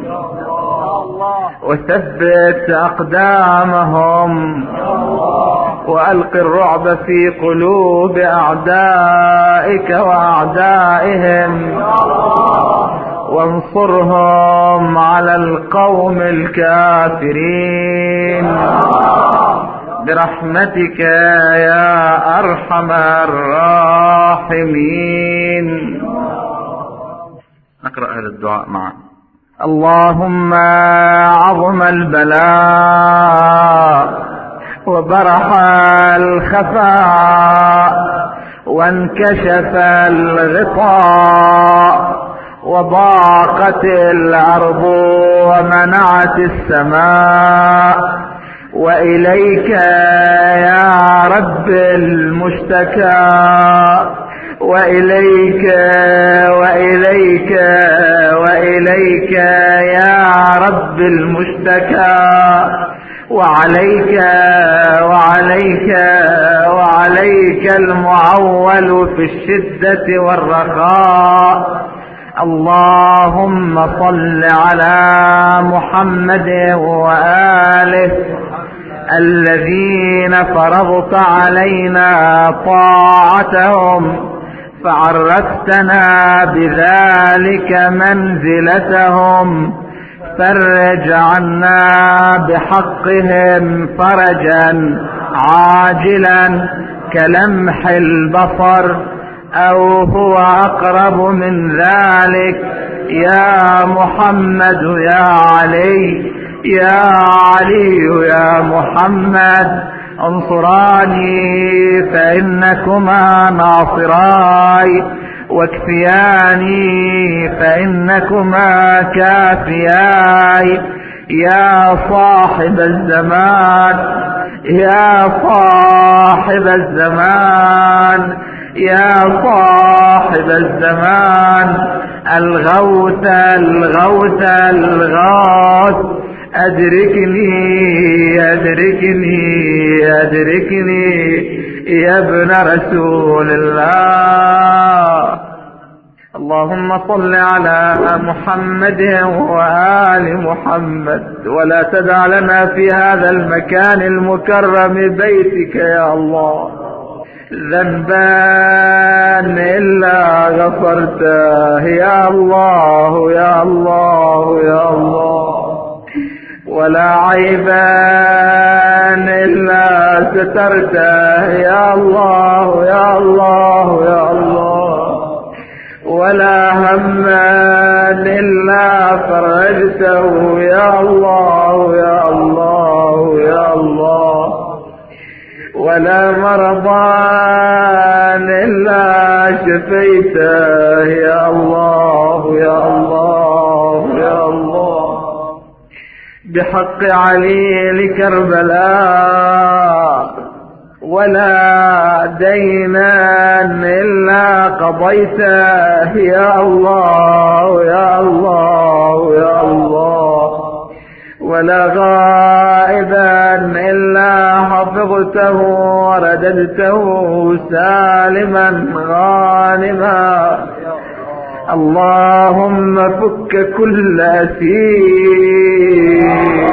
وثبت أقدامهم وألق الرعب في قلوب أعدائك وأعدائهم وانصرهم على القوم الكافرين برحمتك يا أرحم الراحمين. نقرأ هذا الدعاء معا. اللهم عظم البلاء وبرح الخفاء وانكشف الغطاء وضاقت الأرض ومنعت السماء وإليك يا رب المشتكى وإليك وإليك وإليك يا رب المشتكى وعليك وعليك وعليك المعول في الشدة والرخاء. اللهم صل على محمد وآله الذين فرضت علينا طاعتهم فعرفتنا بذلك منزلتهم. فرج عنا بحقهم فرجا عاجلا كلمح البصر أو هو أقرب من ذلك. يا محمد يا علي يا علي يا محمد انصراني فإنكما ناصراي واكفياني فإنكما كافياي. يا صاحب الزمان يا صاحب الزمان يا صاحب الزمان الغوث الغوث الغوث أدركني أدركني أدركني يا ابن رسول الله. اللهم صل على محمد وآل محمد ولا تدع لنا في هذا المكان المكرم بيتك يا الله ذنبا إلا غفرته يا الله يا الله يا الله ولا عيبا إلا سترته يا الله يا الله يا الله ولا هما إلا فرجته يا الله يا الله يا الله ولا مرضا إلا شفيته يا الله يا الله يا الله بحق علي لكربلاء ولا دينا إلا قضيته يا الله يا الله يا الله ولا غائبا إلا حفظته ورددته سالما غانما. اللهم فك كل أسير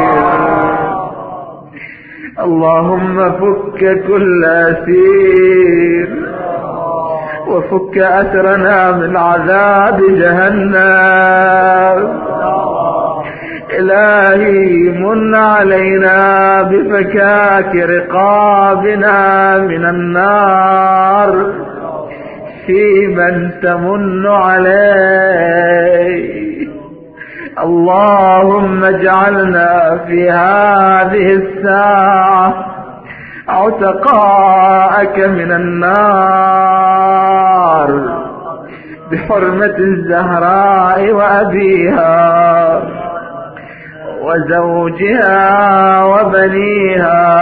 اللهم فك كل أسير وفك أسرنا من عذاب جهنم. إلهي من علينا بفكاك رقابنا من النار في من تمن عليه. اللهم اجعلنا في هذه الساعة عتقاءك من النار بحرمة الزهراء وأبيها وزوجها وبنيها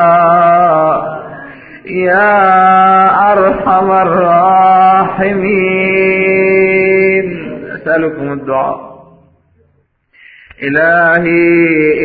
يا أرحم الراحمين. أسألكم الدعاء. إلهي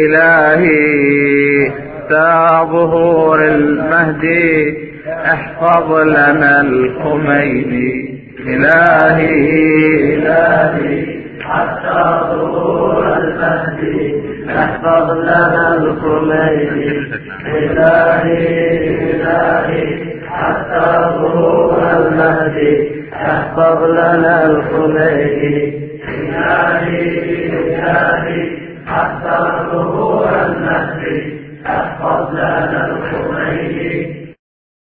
إلهي تا ظهور المهدي احفظ لنا الخميني. إلهي إلهي حتى ظهور المهدي احفظ لنا الخميني. إلهي إلهي حتى ظهور المهدي احفظ لنا الخميني. إلهي إلهي حتى ظهور المهدي احفظ لنا الخميني.